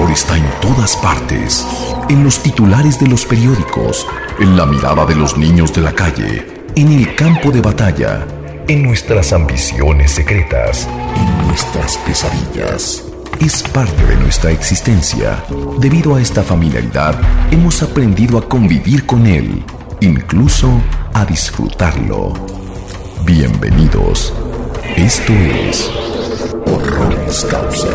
terror está en todas partes, en los titulares de los periódicos, en la mirada de los niños de la calle, en el campo de batalla, en nuestras ambiciones secretas, en nuestras pesadillas. Es parte de nuestra existencia. Debido a esta familiaridad, hemos aprendido a convivir con él, incluso a disfrutarlo. Bienvenidos. Esto es Horroris Causa.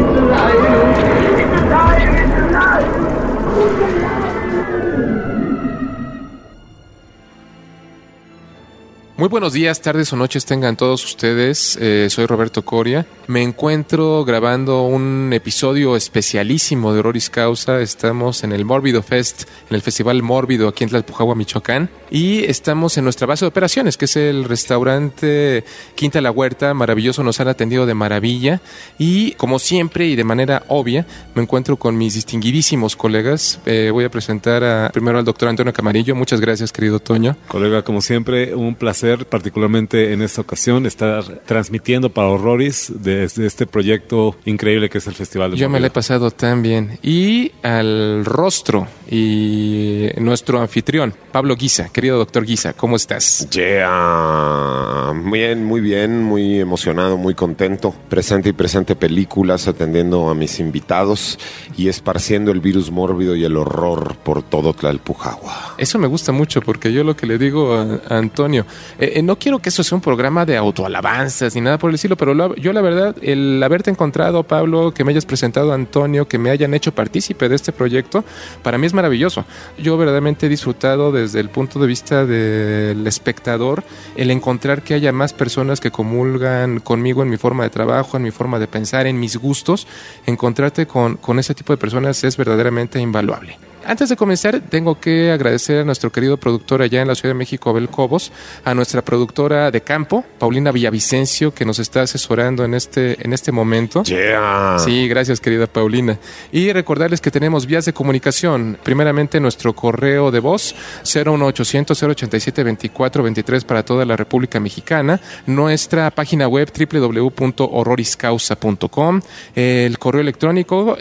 Muy buenos días, tardes o noches tengan todos ustedes. Soy Roberto Coria. Me encuentro grabando un episodio especialísimo de Horroris Causa. Estamos en el Mórbido Fest, en el Festival Mórbido aquí en Tlalpujahua, Michoacán. Y estamos en nuestra base de operaciones, que es el restaurante Quinta La Huerta. Maravilloso, nos han atendido de maravilla. Y como siempre y de manera obvia, me encuentro con mis distinguidísimos colegas. Voy a presentar primero al doctor Antonio Camarillo. Muchas gracias, querido Toño. Colega, como siempre, un placer, particularmente en esta ocasión, estar transmitiendo para Horroris desde este proyecto increíble que es el Festival de Yo me la he pasado tan bien. Y al rostro y nuestro anfitrión, Pablo Guisa. Querido doctor Guisa, ¿cómo estás? Bien, muy emocionado, muy contento. Presente películas, atendiendo a mis invitados y esparciendo el virus mórbido y el horror por todo Tlalpujahua. Eso me gusta mucho, porque yo lo que le digo a Antonio, no quiero que eso sea un programa de autoalabanzas ni nada por el estilo, pero yo la verdad, el haberte encontrado, Pablo, que me hayas presentado a Antonio, que me hayan hecho partícipe de este proyecto, para mí es maravilloso. Yo verdaderamente he disfrutado desde el punto de vista del espectador el encontrar que haya más personas que comulgan conmigo en mi forma de trabajo, en mi forma de pensar, en mis gustos. Encontrarte con ese tipo de personas es verdaderamente invaluable. Antes de comenzar, tengo que agradecer a nuestro querido productor allá en la Ciudad de México, Abel Cobos, a nuestra productora de campo, Paulina Villavicencio, que nos está asesorando en este momento. Sí, gracias, querida Paulina. Y recordarles que tenemos vías de comunicación. Primeramente, nuestro correo de voz, 01800-087-2423 para toda la República Mexicana. Nuestra página web, www.horroriscausa.com. El correo electrónico,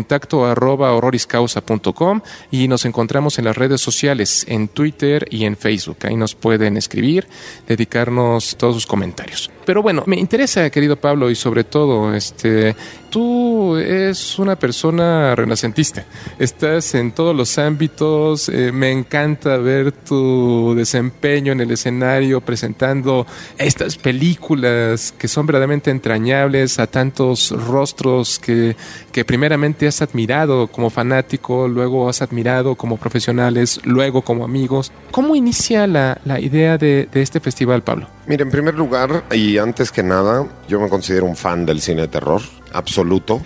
contacto@horroriscausa.com. Y nos encontramos en las redes sociales, en Twitter y en Facebook. Ahí nos pueden escribir, dedicarnos todos sus comentarios. Pero bueno, me interesa, querido Pablo, y sobre todo, tú eres una persona renacentista. Estás en todos los ámbitos. Me encanta ver tu desempeño en el escenario presentando estas películas que son verdaderamente entrañables, a tantos rostros que primeramente has admirado como fanático, luego has admirado como profesionales, luego como amigos. ¿Cómo inicia la idea de este festival, Pablo? Mira, en primer lugar, y antes que nada, yo me considero un fan del cine de terror, absoluto.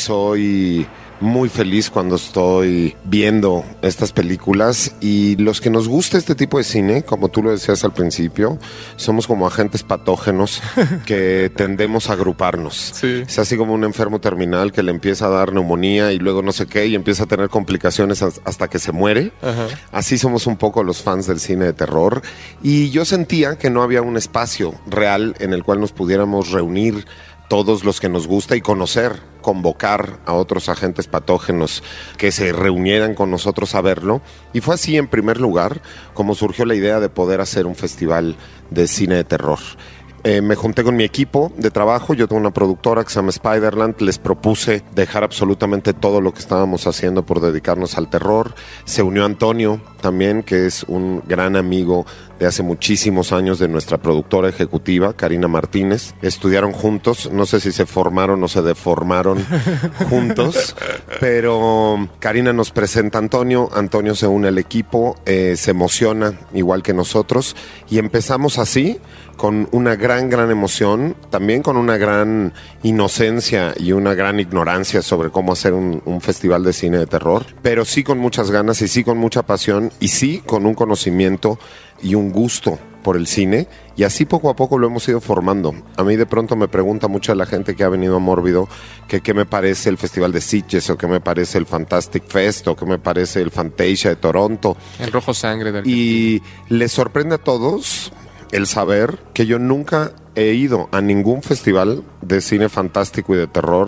Soy muy feliz cuando estoy viendo estas películas, y los que nos gusta este tipo de cine, como tú lo decías al principio, somos como agentes patógenos que tendemos a agruparnos. Sí. Es así como un enfermo terminal que le empieza a dar neumonía y luego no sé qué, y empieza a tener complicaciones hasta que se muere. Ajá. Así somos un poco los fans del cine de terror, y yo sentía que no había un espacio real en el cual nos pudiéramos reunir todos los que nos gusta y conocer, convocar a otros agentes patógenos que se reunieran con nosotros a verlo. Y fue así, en primer lugar, como surgió la idea de poder hacer un festival de cine de terror. Me junté con mi equipo de trabajo. Yo tengo una productora que se llama Spiderland. Les propuse dejar absolutamente todo lo que estábamos haciendo por dedicarnos al terror. Se unió Antonio también, que es un gran amigo de hace muchísimos años de nuestra productora ejecutiva, Karina Martínez. Estudiaron juntos, no sé si se formaron o se deformaron juntos, pero Karina nos presenta a Antonio. Antonio se une al equipo, se emociona igual que nosotros, y empezamos así, con una gran emoción, también con una gran inocencia y una gran ignorancia sobre cómo hacer un festival de cine de terror, pero sí con muchas ganas y sí con mucha pasión y sí con un conocimiento y un gusto por el cine, y así poco a poco lo hemos ido formando. A mí de pronto me pregunta mucha la gente que ha venido a Mórbido que qué me parece el Festival de Sitges, o qué me parece el Fantastic Fest, o qué me parece el Fantasia de Toronto. El Rojo Sangre de Argentina. Y les sorprende a todos el saber que yo nunca he ido a ningún festival de cine fantástico y de terror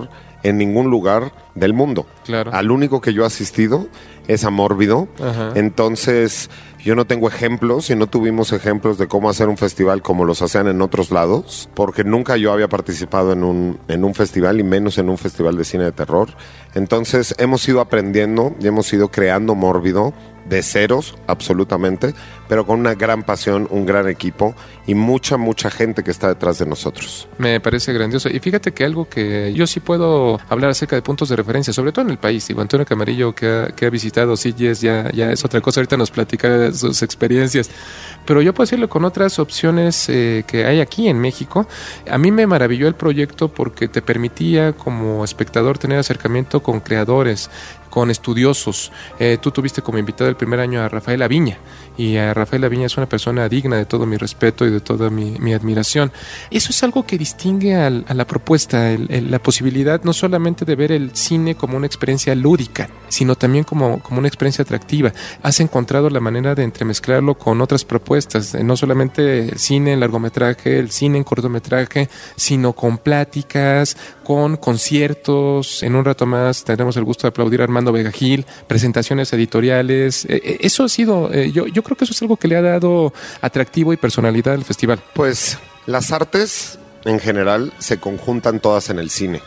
en ningún lugar del mundo. Claro. Al único que yo he asistido es a Mórbido. Ajá. Entonces, yo no tengo ejemplos y no tuvimos ejemplos de cómo hacer un festival como los hacían en otros lados, porque nunca yo había participado en un festival y menos en un festival de cine de terror. Entonces, hemos ido aprendiendo y hemos ido creando Mórbido de ceros, absolutamente, pero con una gran pasión, un gran equipo y mucha gente que está detrás de nosotros. Me parece grandioso. Y fíjate que algo que yo sí puedo hablar acerca de puntos de referencia, sobre todo en el país. Digo, Antonio Camarillo, que ha visitado Sitges, ya es otra cosa. Ahorita nos platicará de sus experiencias. Pero yo puedo decirlo con otras opciones que hay aquí en México. A mí me maravilló el proyecto porque te permitía como espectador tener acercamiento con creadores, con estudiosos. Tú tuviste como invitado el primer año a Rafael Aviña, y a Rafael Aviña es una persona digna de todo mi respeto y de toda mi admiración. Eso es algo que distingue a la propuesta, la posibilidad no solamente de ver el cine como una experiencia lúdica, sino también como una experiencia atractiva. Has encontrado la manera de entremezclarlo con otras propuestas, no solamente el cine en largometraje, el cine en cortometraje, sino con pláticas, con conciertos. En un rato más tendremos el gusto de aplaudir a Armando Vega Gil, presentaciones editoriales. Eso ha sido, yo creo que eso es algo que le ha dado atractivo y personalidad al festival. Pues las artes en general se conjuntan todas en el cine,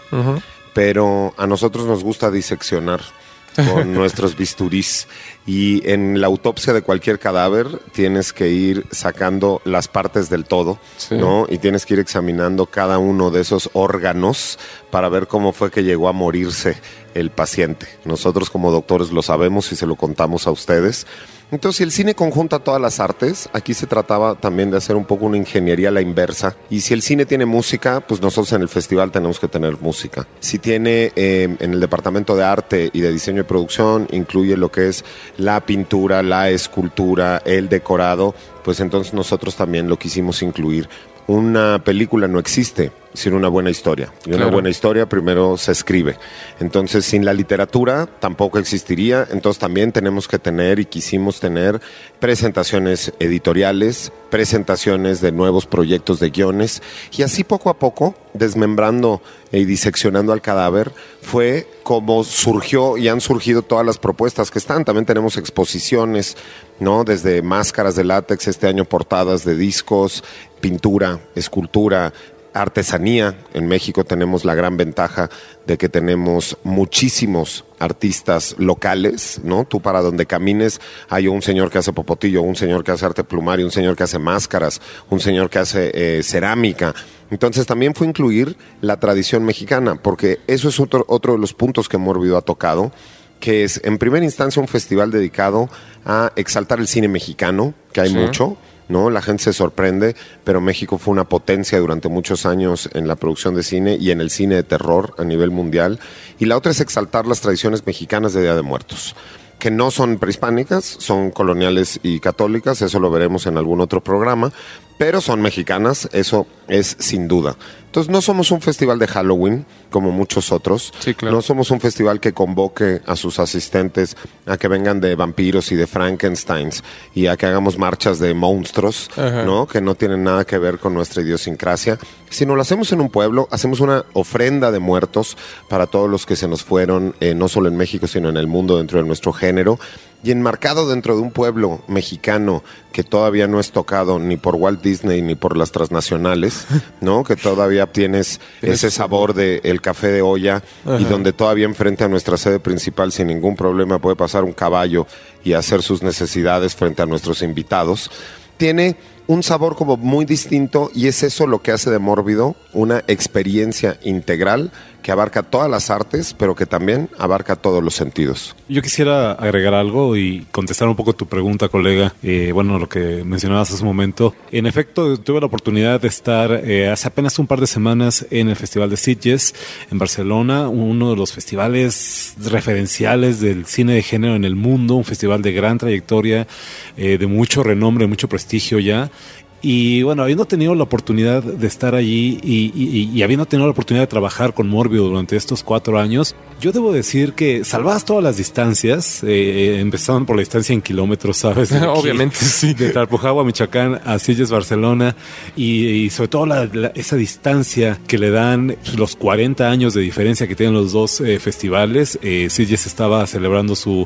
pero a nosotros nos gusta diseccionar con nuestros bisturís, y en la autopsia de cualquier cadáver tienes que ir sacando las partes del todo, sí, ¿no? Y tienes que ir examinando cada uno de esos órganos para ver cómo fue que llegó a morirse el paciente. Nosotros como doctores lo sabemos y se lo contamos a ustedes. Entonces, si el cine conjunta todas las artes, aquí se trataba también de hacer un poco una ingeniería a la inversa. Y si el cine tiene música, pues nosotros en el festival tenemos que tener música. Si tiene en el departamento de arte y de diseño y producción, incluye lo que es la pintura, la escultura, el decorado, pues entonces nosotros también lo quisimos incluir. Una película no existe sin una buena historia. Y una buena historia primero se escribe. Entonces, sin la literatura tampoco existiría. Entonces, también tenemos que tener y quisimos tener presentaciones editoriales, presentaciones de nuevos proyectos de guiones. Y así poco a poco, desmembrando y diseccionando al cadáver, fue como surgió y han surgido todas las propuestas que están. También tenemos exposiciones, ¿no? Desde máscaras de látex, este año portadas de discos, pintura, escultura, artesanía. En México tenemos la gran ventaja de que tenemos muchísimos artistas locales, ¿no? Tú para donde camines hay un señor que hace popotillo, un señor que hace arte plumario, un señor que hace máscaras, un señor que hace cerámica. Entonces también fue incluir la tradición mexicana, porque eso es otro de los puntos que Mórbido ha tocado, que es en primera instancia un festival dedicado a exaltar el cine mexicano, que hay mucho, ¿no? La gente se sorprende, pero México fue una potencia durante muchos años en la producción de cine y en el cine de terror a nivel mundial. Y la otra es exaltar las tradiciones mexicanas de Día de Muertos, que no son prehispánicas, son coloniales y católicas, eso lo veremos en algún otro programa, pero son mexicanas, eso es sin duda. Entonces no somos un festival de Halloween como muchos otros, sí, claro. No somos un festival que convoque a sus asistentes a que vengan de vampiros y de Frankensteins y a que hagamos marchas de monstruos, ¿no? Que no tienen nada que ver con nuestra idiosincrasia, sino lo hacemos en un pueblo, hacemos una ofrenda de muertos para todos los que se nos fueron, no solo en México, sino en el mundo dentro de nuestro género. Y enmarcado dentro de un pueblo mexicano que todavía no es tocado ni por Walt Disney ni por las transnacionales, ¿no? Que todavía tienes ese sabor del café de olla y donde todavía enfrente a nuestra sede principal sin ningún problema puede pasar un caballo y hacer sus necesidades frente a nuestros invitados. Tiene un sabor como muy distinto y es eso lo que hace de Mórbido una experiencia integral que abarca todas las artes, pero que también abarca todos los sentidos. Yo quisiera agregar algo y contestar un poco tu pregunta, colega. Bueno, lo que mencionabas hace un momento. En efecto, tuve la oportunidad de estar hace apenas un par de semanas en el Festival de Sitges, en Barcelona, uno de los festivales referenciales del cine de género en el mundo, un festival de gran trayectoria, de mucho renombre, mucho prestigio ya. Y bueno, habiendo tenido la oportunidad de estar allí y habiendo tenido la oportunidad de trabajar con Mórbido durante estos 4 años, yo debo decir que salvadas todas las distancias, empezaron por la distancia en kilómetros, ¿sabes? Obviamente, sí. De Tlalpujahua, Michoacán, a Sitges, Barcelona, y sobre todo esa distancia que le dan los 40 años de diferencia que tienen los dos festivales. Sitges estaba celebrando su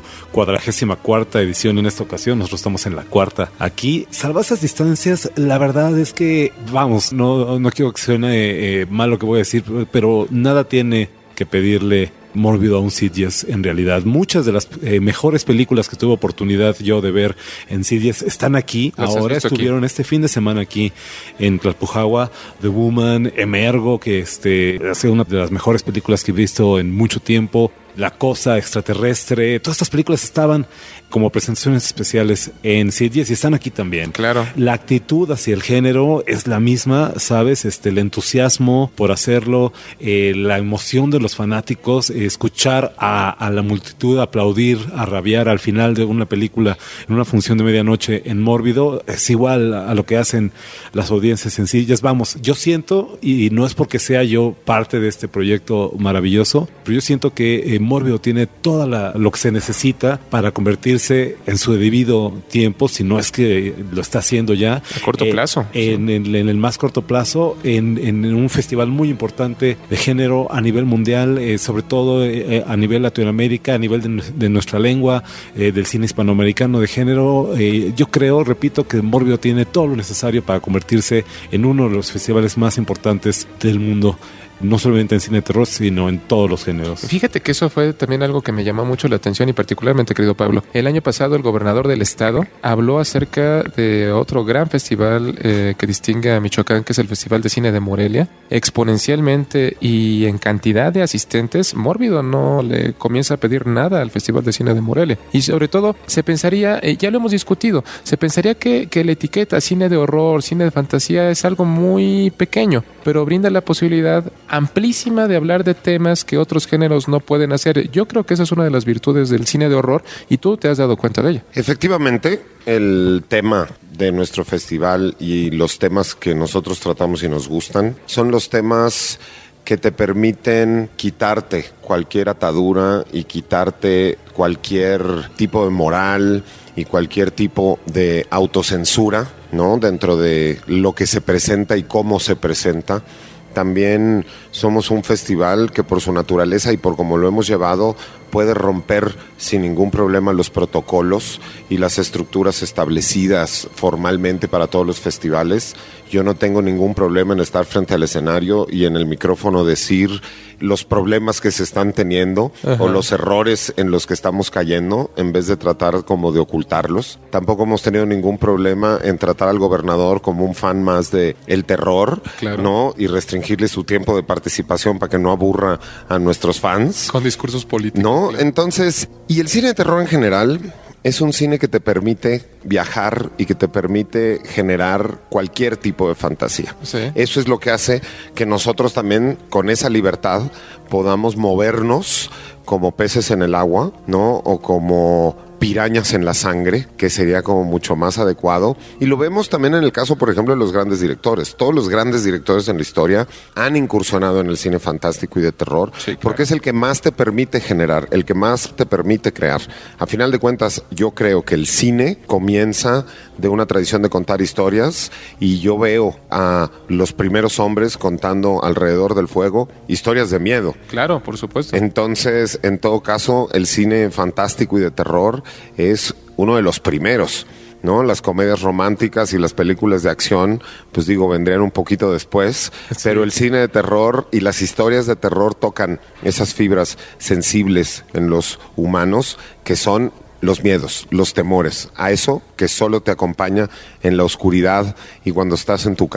44ª edición en esta ocasión, nosotros estamos en la 4ª. Aquí, salvadas esas distancias, la verdad es que, vamos, no quiero que suene mal lo que voy a decir, pero nada tiene que pedirle Mórbido a un Sitges en realidad. Muchas de las mejores películas que tuve oportunidad yo de ver en Sitges están aquí. Ahora estuvieron aquí, este fin de semana aquí en Tlalpujahua. The Woman, Emergo, que ha sido una de las mejores películas que he visto en mucho tiempo. La Cosa Extraterrestre, todas estas películas estaban como presentaciones especiales en Sitges y están aquí también. Claro. La actitud hacia el género es la misma, ¿sabes? El entusiasmo por hacerlo, la emoción de los fanáticos, escuchar a la multitud aplaudir, a rabiar al final de una película en una función de medianoche en Mórbido, es igual a lo que hacen las audiencias en Sitges. Vamos, yo siento, y no es porque sea yo parte de este proyecto maravilloso, pero yo siento que Mórbido tiene lo que se necesita para convertirse en su debido tiempo, si no es que lo está haciendo ya. A corto plazo. En el más corto plazo, en un festival muy importante de género a nivel mundial, sobre todo a nivel Latinoamérica, a nivel de nuestra lengua, del cine hispanoamericano de género. Yo creo, repito, que Mórbido tiene todo lo necesario para convertirse en uno de los festivales más importantes del mundo. No solamente en cine de terror, sino en todos los géneros. Fíjate que eso fue también algo que me llamó mucho la atención y particularmente, querido Pablo. El año pasado el gobernador del estado habló acerca de otro gran festival que distingue a Michoacán, que es el Festival de Cine de Morelia. Exponencialmente y en cantidad de asistentes, Mórbido no le comienza a pedir nada al Festival de Cine de Morelia. Y sobre todo, se pensaría, ya lo hemos discutido, se pensaría que la etiqueta cine de horror, cine de fantasía es algo muy pequeño, pero brinda la posibilidad amplísima de hablar de temas que otros géneros no pueden hacer. Yo creo que esa es una de las virtudes del cine de horror y tú te has dado cuenta de ella. Efectivamente, el tema de nuestro festival y los temas que nosotros tratamos y nos gustan son los temas que te permiten quitarte cualquier atadura y quitarte cualquier tipo de moral y cualquier tipo de autocensura, ¿no? Dentro de lo que se presenta y cómo se presenta. También somos un festival que por su naturaleza y por cómo lo hemos llevado puede romper sin ningún problema los protocolos y las estructuras establecidas formalmente para todos los festivales. Yo no tengo ningún problema en estar frente al escenario y en el micrófono decir los problemas que se están teniendo o los errores en los que estamos cayendo en vez de tratar como de ocultarlos. Tampoco hemos tenido ningún problema en tratar al gobernador como un fan más de el terror, claro, ¿no? Y restringirle su tiempo de participación para que no aburra a nuestros fans. Con discursos políticos. No, claro. Entonces, y el cine de terror en general es un cine que te permite viajar y que te permite generar cualquier tipo de fantasía. Sí. Eso es lo que hace que nosotros también, con esa libertad, podamos movernos como peces en el agua, ¿no? O como pirañas en la sangre, que sería como mucho más adecuado. Y lo vemos también en el caso, por ejemplo, de los grandes directores. Todos los grandes directores en la historia han incursionado en el cine fantástico y de terror, sí, claro, porque es el que más te permite generar, el que más te permite crear. A final de cuentas, yo creo que el cine comienza de una tradición de contar historias y yo veo a los primeros hombres contando alrededor del fuego historias de miedo. Claro, por supuesto. Entonces, en todo caso, el cine fantástico y de terror es uno de los primeros, ¿no? Las comedias románticas y las películas de acción, pues digo, vendrían un poquito después, sí, pero el cine de terror y las historias de terror tocan esas fibras sensibles en los humanos que son los miedos, los temores, a eso que solo te acompaña en la oscuridad y cuando estás en tu cama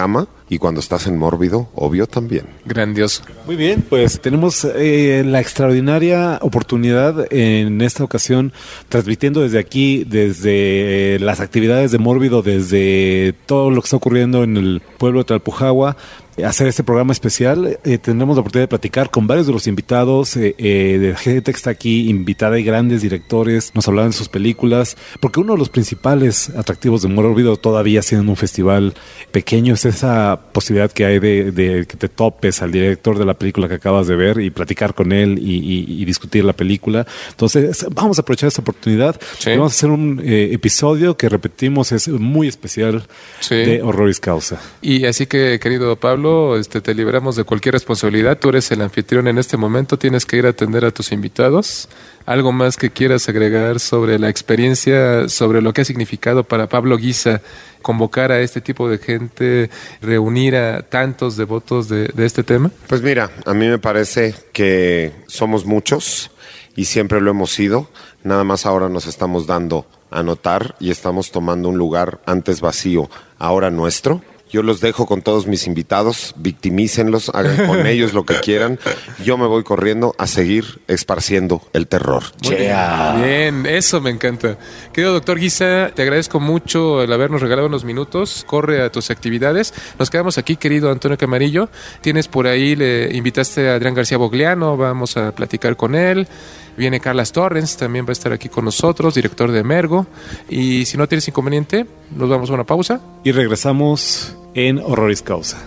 y cuando estás en Mórbido, obvio también. Grandioso. Muy bien, pues tenemos la extraordinaria oportunidad en esta ocasión, transmitiendo desde aquí, desde las actividades de Mórbido, desde todo lo que está ocurriendo en el pueblo de Tlalpujahua, hacer este programa especial. Tendremos la oportunidad de platicar con varios de los invitados, de gente que está aquí invitada y grandes directores, nos hablarán de sus películas, porque uno de los principales atractivos de Mórbido, todavía siendo un festival pequeño, es esa posibilidad que hay de que te topes al director de la película que acabas de ver y platicar con él y discutir la película. Entonces vamos a aprovechar esta oportunidad. Sí. Vamos a hacer un episodio que, repetimos, es muy especial, Sí. de Horroris Causa. Y así que, querido Pablo, te liberamos de cualquier responsabilidad. Tú eres el anfitrión en este momento, tienes que ir a atender a tus invitados. ¿Algo más que quieras agregar sobre la experiencia, sobre lo que ha significado para Pablo Guisa convocar a este tipo de gente, reunir a tantos devotos de este tema? Pues mira, a mí me parece que somos muchos y siempre lo hemos sido. Nada más ahora nos estamos dando a notar y estamos tomando un lugar antes vacío, ahora nuestro. Yo los dejo con todos mis invitados, victimícenlos, hagan con ellos lo que quieran. Yo me voy corriendo a seguir esparciendo el terror. Bien, eso me encanta. Querido doctor Guisa, te agradezco mucho el habernos regalado unos minutos. Corre a tus actividades. Nos quedamos aquí, querido Antonio Camarillo. Tienes por ahí, le invitaste a Adrián García Bogliano, vamos a platicar con él. Viene Carlas Torrens, también va a estar aquí con nosotros, director de Emergo. Y si no tienes inconveniente, nos vamos a una pausa. Y regresamos en Horroris Causa.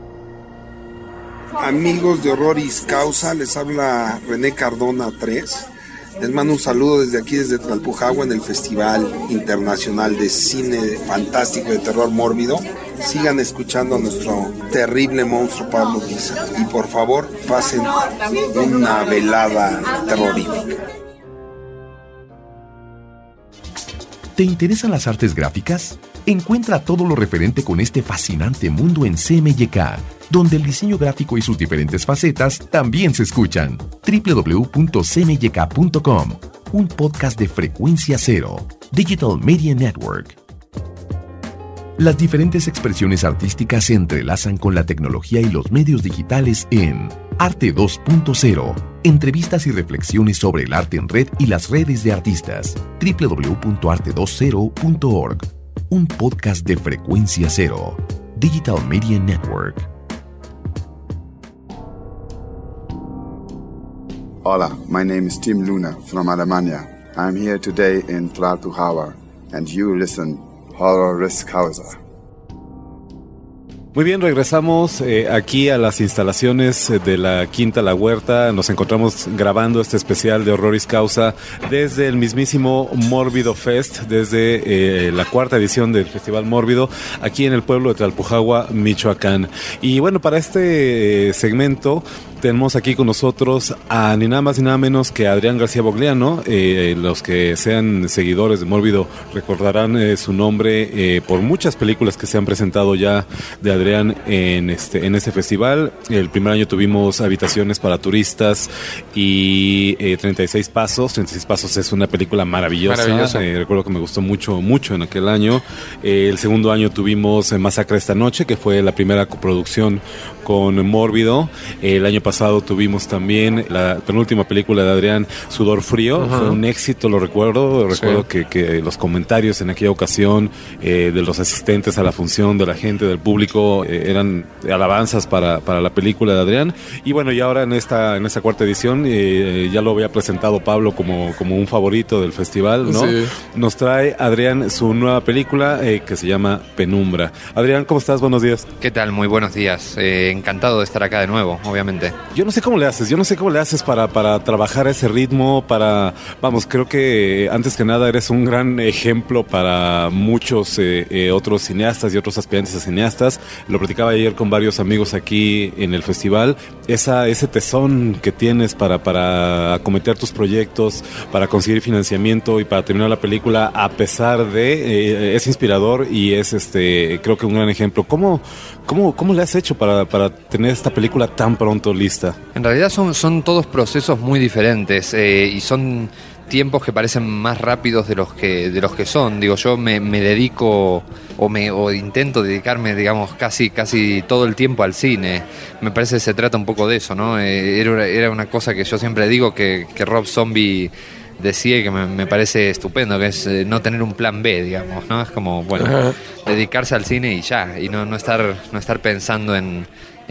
Amigos de Horroris Causa, les habla René Cardona 3. Les mando un saludo desde aquí, desde Tlalpujahua, en el Festival Internacional de Cine Fantástico de Terror Mórbido. Sigan escuchando a nuestro terrible monstruo Pablo Guisa. Y por favor, pasen una velada terrorífica. ¿Te interesan las artes gráficas? Encuentra todo lo referente con este fascinante mundo en CMYK, donde el diseño gráfico y sus diferentes facetas también se escuchan. www.cmyk.com, un podcast de Frecuencia Cero, Digital Media Network. Las diferentes expresiones artísticas se entrelazan con la tecnología y los medios digitales en Arte 2.0, entrevistas y reflexiones sobre el arte en red y las redes de artistas. www.arte20.org, un podcast de Frecuencia Cero, Digital Media Network. Hola, my name is Tim Luna from Alemania. I'm here today in Tlalpujahua, and you listen Horroris Causa. Muy bien, regresamos aquí a las instalaciones de la Quinta La Huerta. Nos encontramos grabando este especial de Horroris Causa desde el mismísimo Mórbido Fest, desde la cuarta edición del Festival Mórbido, aquí en el pueblo de Tlalpujahua, Michoacán. Y bueno, para este segmento tenemos aquí con nosotros a ni nada más ni nada menos que Adrián García Bogliano. Los que sean seguidores de Mórbido recordarán su nombre por muchas películas que se han presentado ya de Adrián en este festival. El primer año tuvimos Habitaciones para Turistas y 36 Pasos. 36 Pasos es una película maravillosa. Recuerdo que me gustó mucho en aquel año. El segundo año tuvimos Masacre esta noche, que fue la primera coproducción con Mórbido. El año pasado tuvimos también la penúltima película de Adrián, Sudor Frío. Uh-huh. Fue un éxito, lo recuerdo. Recuerdo que los comentarios en aquella ocasión de los asistentes a la función, de la gente, del público, eran alabanzas para la película de Adrián. Y bueno, y ahora en esta cuarta edición ya lo había presentado Pablo como un favorito del festival, ¿no? Sí. Nos trae Adrián su nueva película que se llama Penumbra. Adrián, ¿cómo estás? Buenos días. ¿Qué tal? Muy buenos días. Encantado de estar acá de nuevo, obviamente. Yo no sé cómo le haces para trabajar a ese ritmo, creo que antes que nada eres un gran ejemplo para muchos otros cineastas y otros aspirantes a cineastas. Lo platicaba ayer con varios amigos aquí en el festival. Ese tesón que tienes para acometer tus proyectos, para conseguir financiamiento y para terminar la película, a pesar de es inspirador y es creo que un gran ejemplo. ¿Cómo le has hecho para tener esta película tan pronto lista? En realidad son todos procesos muy diferentes y son tiempos que parecen más rápidos de los que son. Digo, yo me dedico o intento dedicarme, digamos, casi todo el tiempo al cine. Me parece que se trata un poco de eso, ¿no? Era una cosa que yo siempre digo que Rob Zombie decía, que me parece estupendo, que es no tener un plan B, digamos, ¿no? Es como, bueno, dedicarse al cine y ya, y no estar pensando en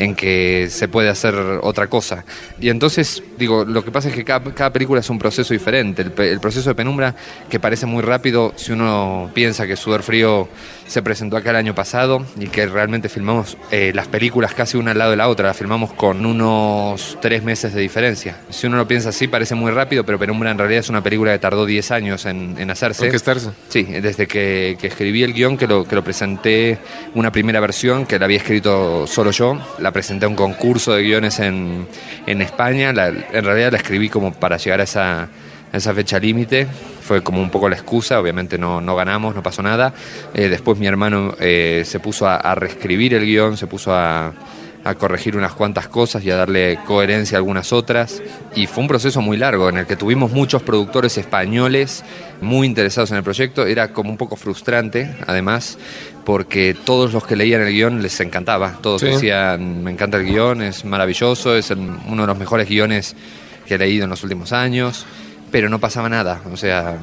que se puede hacer otra cosa. Y entonces, digo, lo que pasa es que cada película es un proceso diferente. El proceso de Penumbra, que parece muy rápido, si uno piensa que Sudor Frío se presentó acá el año pasado y que realmente filmamos las películas casi una al lado de la otra, las filmamos con unos 3 meses de diferencia. Si uno lo piensa así, parece muy rápido, pero Penumbra en realidad es una película que tardó 10 años en hacerse. Orquestarse. Sí, desde que escribí el guión, que lo presenté, una primera versión que la había escrito solo yo, la presenté a un concurso de guiones en España, en realidad la escribí como para llegar a esa fecha límite, fue como un poco la excusa, obviamente no ganamos, no pasó nada. Después mi hermano se puso a reescribir el guión, se puso a corregir unas cuantas cosas y a darle coherencia a algunas otras, y fue un proceso muy largo en el que tuvimos muchos productores españoles muy interesados en el proyecto. Era como un poco frustrante, además, porque todos los que leían el guión les encantaba, todos decían, me encanta el guión, es maravilloso, es uno de los mejores guiones que he leído en los últimos años, pero no pasaba nada, o sea,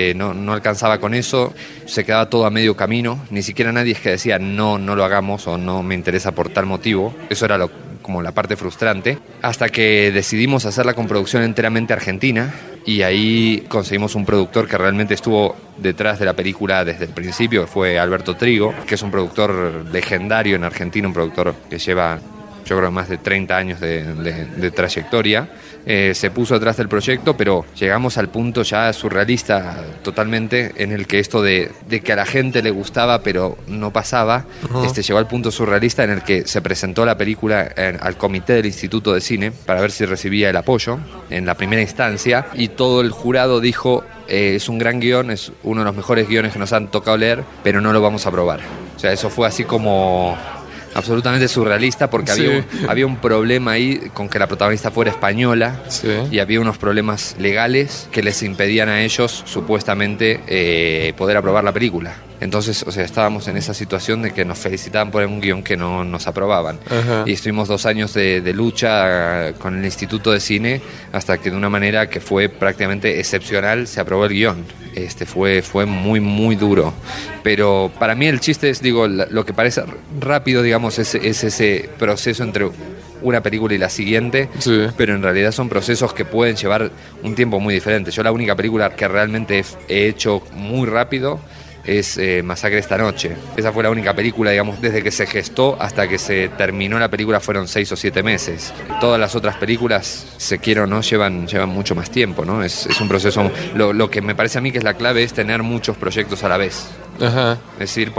no alcanzaba con eso, se quedaba todo a medio camino, ni siquiera nadie es que decía no lo hagamos o no me interesa por tal motivo. Eso era como la parte frustrante, hasta que decidimos hacerla con producción enteramente argentina, y ahí conseguimos un productor que realmente estuvo detrás de la película desde el principio, que fue Alberto Trigo, que es un productor legendario en Argentina, un productor que lleva, yo creo, más de 30 años de trayectoria. Se puso atrás del proyecto, pero llegamos al punto ya surrealista totalmente, en el que esto de que a la gente le gustaba pero no pasaba, llegó al punto surrealista en el que se presentó la película al comité del Instituto de Cine para ver si recibía el apoyo en la primera instancia, y todo el jurado dijo, es un gran guión, es uno de los mejores guiones que nos han tocado leer, pero no lo vamos a aprobar. O sea, eso fue así como absolutamente surrealista, porque había un problema ahí con que la protagonista fuera española, y había unos problemas legales que les impedían a ellos supuestamente poder aprobar la película. Entonces, o sea, estábamos en esa situación de que nos felicitaban por un guión que no nos aprobaban. Y estuvimos 2 años de lucha con el Instituto de Cine, hasta que de una manera que fue prácticamente excepcional se aprobó el guión. Fue muy, muy duro. Pero para mí el chiste es, digo, lo que parece rápido, digamos, es ese proceso entre una película y la siguiente, pero en realidad son procesos que pueden llevar un tiempo muy diferente. Yo la única película que realmente he hecho muy rápido es Masacre esta noche. Esa fue la única película, digamos, desde que se gestó hasta que se terminó la película fueron 6 o 7 meses. Todas las otras películas, se quiera o no, llevan mucho más tiempo, ¿no? Es un proceso. Lo que me parece a mí que es la clave es tener muchos proyectos a la vez. Es decir,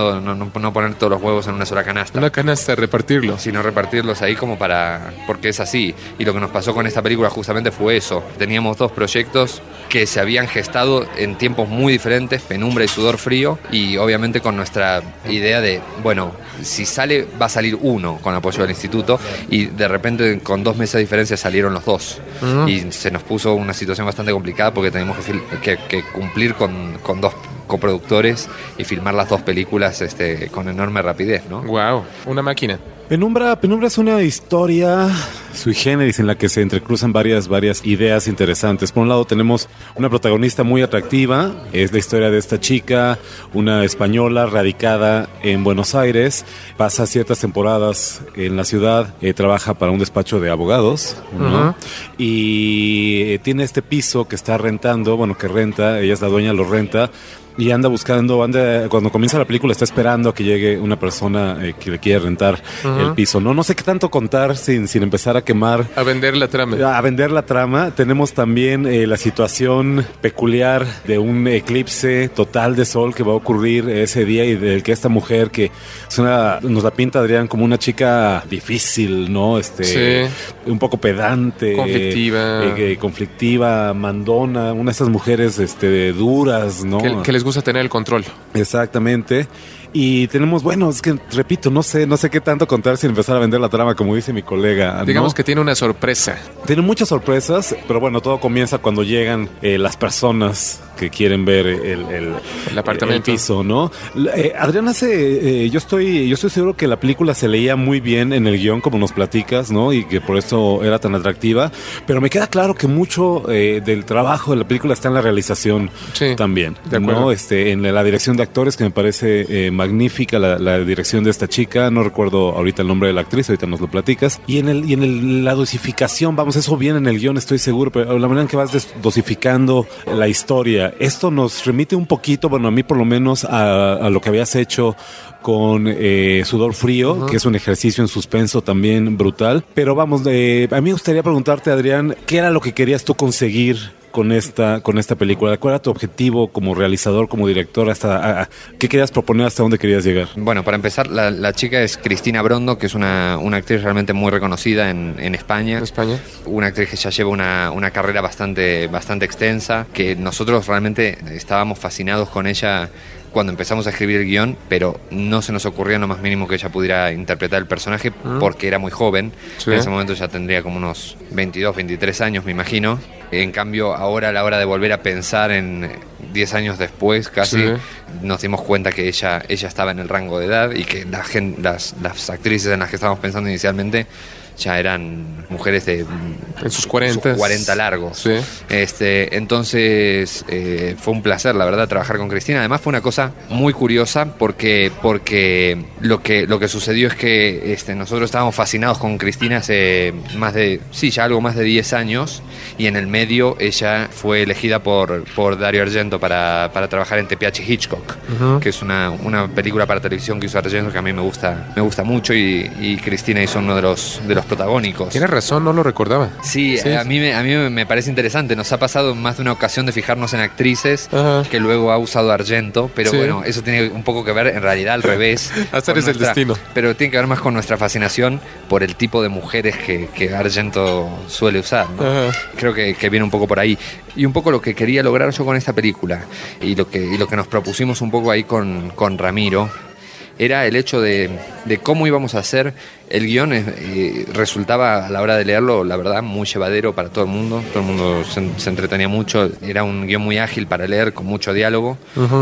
no poner todos los huevos en una sola canasta. Una canasta, repartirlos. Sino repartirlos ahí como porque es así. Y lo que nos pasó con esta película justamente fue eso. Teníamos 2 proyectos que se habían gestado en tiempos muy diferentes, Penumbra y Sudor Frío, y obviamente con nuestra idea de, bueno, si sale, va a salir uno con apoyo del instituto, y de repente con 2 meses de diferencia salieron los 2. Y se nos puso una situación bastante complicada porque teníamos que cumplir con 2 coproductores y filmar las 2 películas con enorme rapidez, ¿no? Wow, una máquina. Penumbra es una historia sui generis en la que se entrecruzan varias ideas interesantes. Por un lado tenemos una protagonista muy atractiva, es la historia de esta chica, una española radicada en Buenos Aires, pasa ciertas temporadas en la ciudad, trabaja para un despacho de abogados, ¿no? Y tiene este piso que está rentando, que renta, ella es la dueña, lo renta, y anda cuando comienza la película está esperando a que llegue una persona que le quiere rentar el piso. No sé qué tanto contar sin empezar a quemar. A vender la trama. A vender la trama. Tenemos también la situación peculiar de un eclipse total de sol que va a ocurrir ese día, y del que esta mujer que nos la pinta Adrián como una chica difícil, ¿no? Un poco pedante. Conflictiva, mandona, una de esas mujeres duras, ¿no? Que les gusta tener el control. Exactamente. Y tenemos, bueno, es que repito, no sé qué tanto contar sin empezar a vender la trama, como dice mi colega, ¿no? Digamos que tiene una sorpresa. Tiene muchas sorpresas, pero bueno, todo comienza cuando llegan las personas que quieren ver el apartamento, el piso, ¿no? Adrián yo estoy seguro que la película se leía muy bien en el guión, como nos platicas, ¿no? Y que por eso era tan atractiva, pero me queda claro que mucho del trabajo de la película está en la realización también, de acuerdo, ¿no? En la dirección de actores, que me parece magnífica la dirección de esta chica, no recuerdo ahorita el nombre de la actriz, ahorita nos lo platicas, y en la dosificación, vamos, eso viene en el guión, estoy seguro, pero la manera en que vas dosificando la historia, esto nos remite un poquito, bueno, a mí por lo menos a lo que habías hecho con Sudor Frío, que es un ejercicio en suspenso también brutal. Pero vamos, a mí me gustaría preguntarte, Adrián, ¿qué era lo que querías tú conseguir con esta película? ¿Cuál era tu objetivo como realizador, como director? ¿Qué querías proponer? ¿Hasta dónde querías llegar? Bueno, para empezar, la chica es Cristina Brondo, que es una actriz realmente muy reconocida en España. Una actriz que ya lleva una carrera bastante extensa, que nosotros realmente estábamos fascinados con ella cuando empezamos a escribir el guión, pero no se nos ocurría lo más mínimo que ella pudiera interpretar el personaje porque era muy joven. En ese momento ya tendría como unos 22, 23 años, me imagino. En cambio, ahora a la hora de volver a pensar en 10 años después, casi, nos dimos cuenta que ella estaba en el rango de edad y que las actrices en las que estábamos pensando inicialmente ya eran mujeres en sus 40 largos. Entonces fue un placer, la verdad, trabajar con Cristina. Además fue una cosa muy curiosa porque lo que sucedió es que nosotros estábamos fascinados con Cristina hace ya algo más de 10 años, y en el medio ella fue elegida por Dario Argento para trabajar en Tepeache Hitchcock, que es una película para televisión que hizo Argento, que a mí me gusta mucho, y Cristina hizo uno de los protagónicos. Tienes razón, no lo recordaba. Sí. A mí me parece interesante. Nos ha pasado en más de una ocasión de fijarnos en actrices que luego ha usado Argento, pero bueno, eso tiene un poco que ver, en realidad, al revés. Hacer es el destino. Pero tiene que ver más con nuestra fascinación por el tipo de mujeres que Argento suele usar, ¿no? Creo que viene un poco por ahí. Y un poco lo que quería lograr yo con esta película, y lo que nos propusimos un poco ahí con Ramiro, era el hecho de cómo íbamos a hacer el guión. Resultaba, a la hora de leerlo, la verdad, muy llevadero para todo el mundo. Todo el mundo se entretenía mucho. Era un guión muy ágil para leer, con mucho diálogo,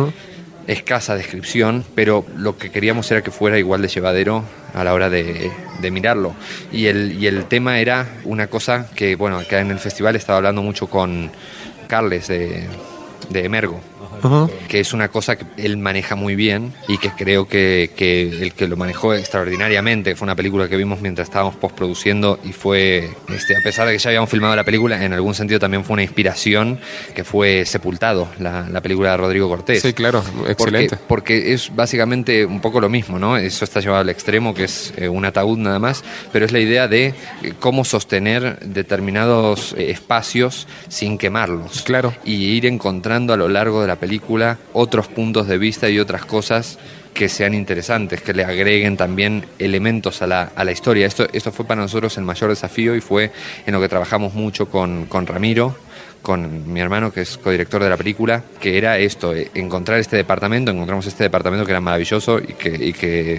escasa descripción, pero lo que queríamos era que fuera igual de llevadero a la hora de mirarlo. Y el tema era una cosa que, bueno, acá en el festival estaba hablando mucho con Carles de Emergo, que es una cosa que él maneja muy bien, y que creo que el que lo manejó extraordinariamente. Fue una película que vimos mientras estábamos postproduciendo, y fue, a pesar de que ya habíamos filmado la película, en algún sentido también fue una inspiración, que fue Sepultado, la película de Rodrigo Cortés. Sí, claro, excelente. Porque es básicamente un poco lo mismo, ¿no? Eso está llevado al extremo, que es un ataúd nada más, pero es la idea de cómo sostener determinados espacios sin quemarlos. Claro. Y ir encontrando a lo largo de la película otros puntos de vista y otras cosas que sean interesantes, que le agreguen también elementos a la historia. Esto fue para nosotros el mayor desafío, y fue en lo que trabajamos mucho con Ramiro, con mi hermano, que es codirector de la película, que era esto, encontrar este departamento. Encontramos este departamento que era maravilloso y que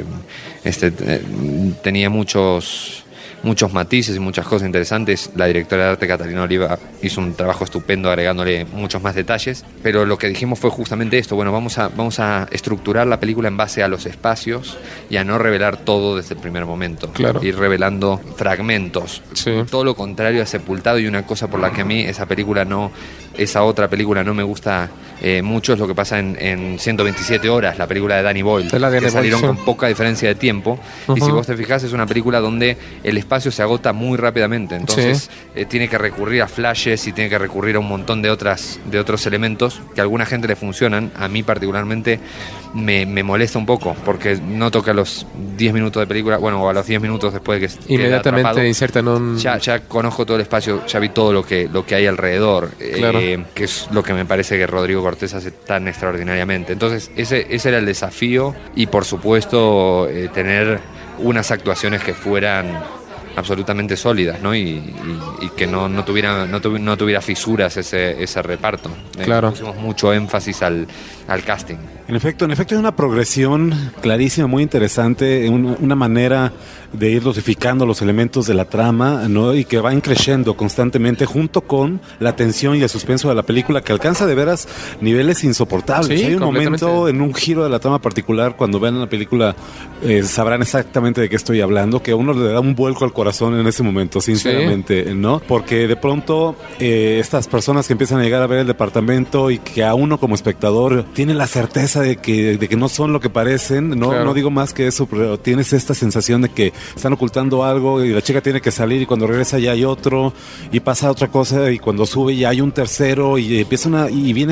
tenía muchos matices y muchas cosas interesantes. La directora de arte, Catalina Oliva, hizo un trabajo estupendo agregándole muchos más detalles, pero lo que dijimos fue justamente esto: bueno, vamos a estructurar la película en base a los espacios y a no revelar todo desde el primer momento. Claro. Ir revelando fragmentos. Todo lo contrario a Sepultado, y una cosa por la que a mí esa otra película no me gusta mucho, es lo que pasa en 127 horas, la película de Danny Boyle, que salieron con poca diferencia de tiempo. Y si vos te fijás, es una película donde el espacio se agota muy rápidamente, entonces tiene que recurrir a flashes y tiene que recurrir a un montón de otros elementos que a alguna gente le funcionan. A mí particularmente me molesta un poco, porque no toca a los 10 minutos de película, o a los 10 minutos después de que inmediatamente atrapado, insertan un... Ya conozco todo el espacio, ya vi todo lo que hay alrededor, claro. Que es lo que me parece que Rodrigo Cortés hace tan extraordinariamente. Entonces ese era el desafío, y por supuesto tener unas actuaciones que fueran absolutamente sólidas, ¿no? Y que no tuviera fisuras ese reparto. Claro. Pusimos mucho énfasis al casting. En efecto hay una progresión clarísima, muy interesante, una manera de ir dosificando los elementos de la trama, ¿no? Y que van creciendo constantemente junto con la tensión y el suspenso de la película, que alcanza de veras niveles insoportables. Sí, hay un momento en un giro de la trama particular, cuando vean la película sabrán exactamente de qué estoy hablando, que a uno le da un vuelco al corazón en ese momento, sinceramente, ¿no? Porque de pronto estas personas que empiezan a llegar a ver el departamento y que a uno como espectador tiene la certeza de que no son lo que parecen, ¿no? Claro. No digo más que eso, pero tienes esta sensación de que están ocultando algo y la chica tiene que salir y cuando regresa ya hay otro y pasa otra cosa y cuando sube ya hay un tercero y empieza y viene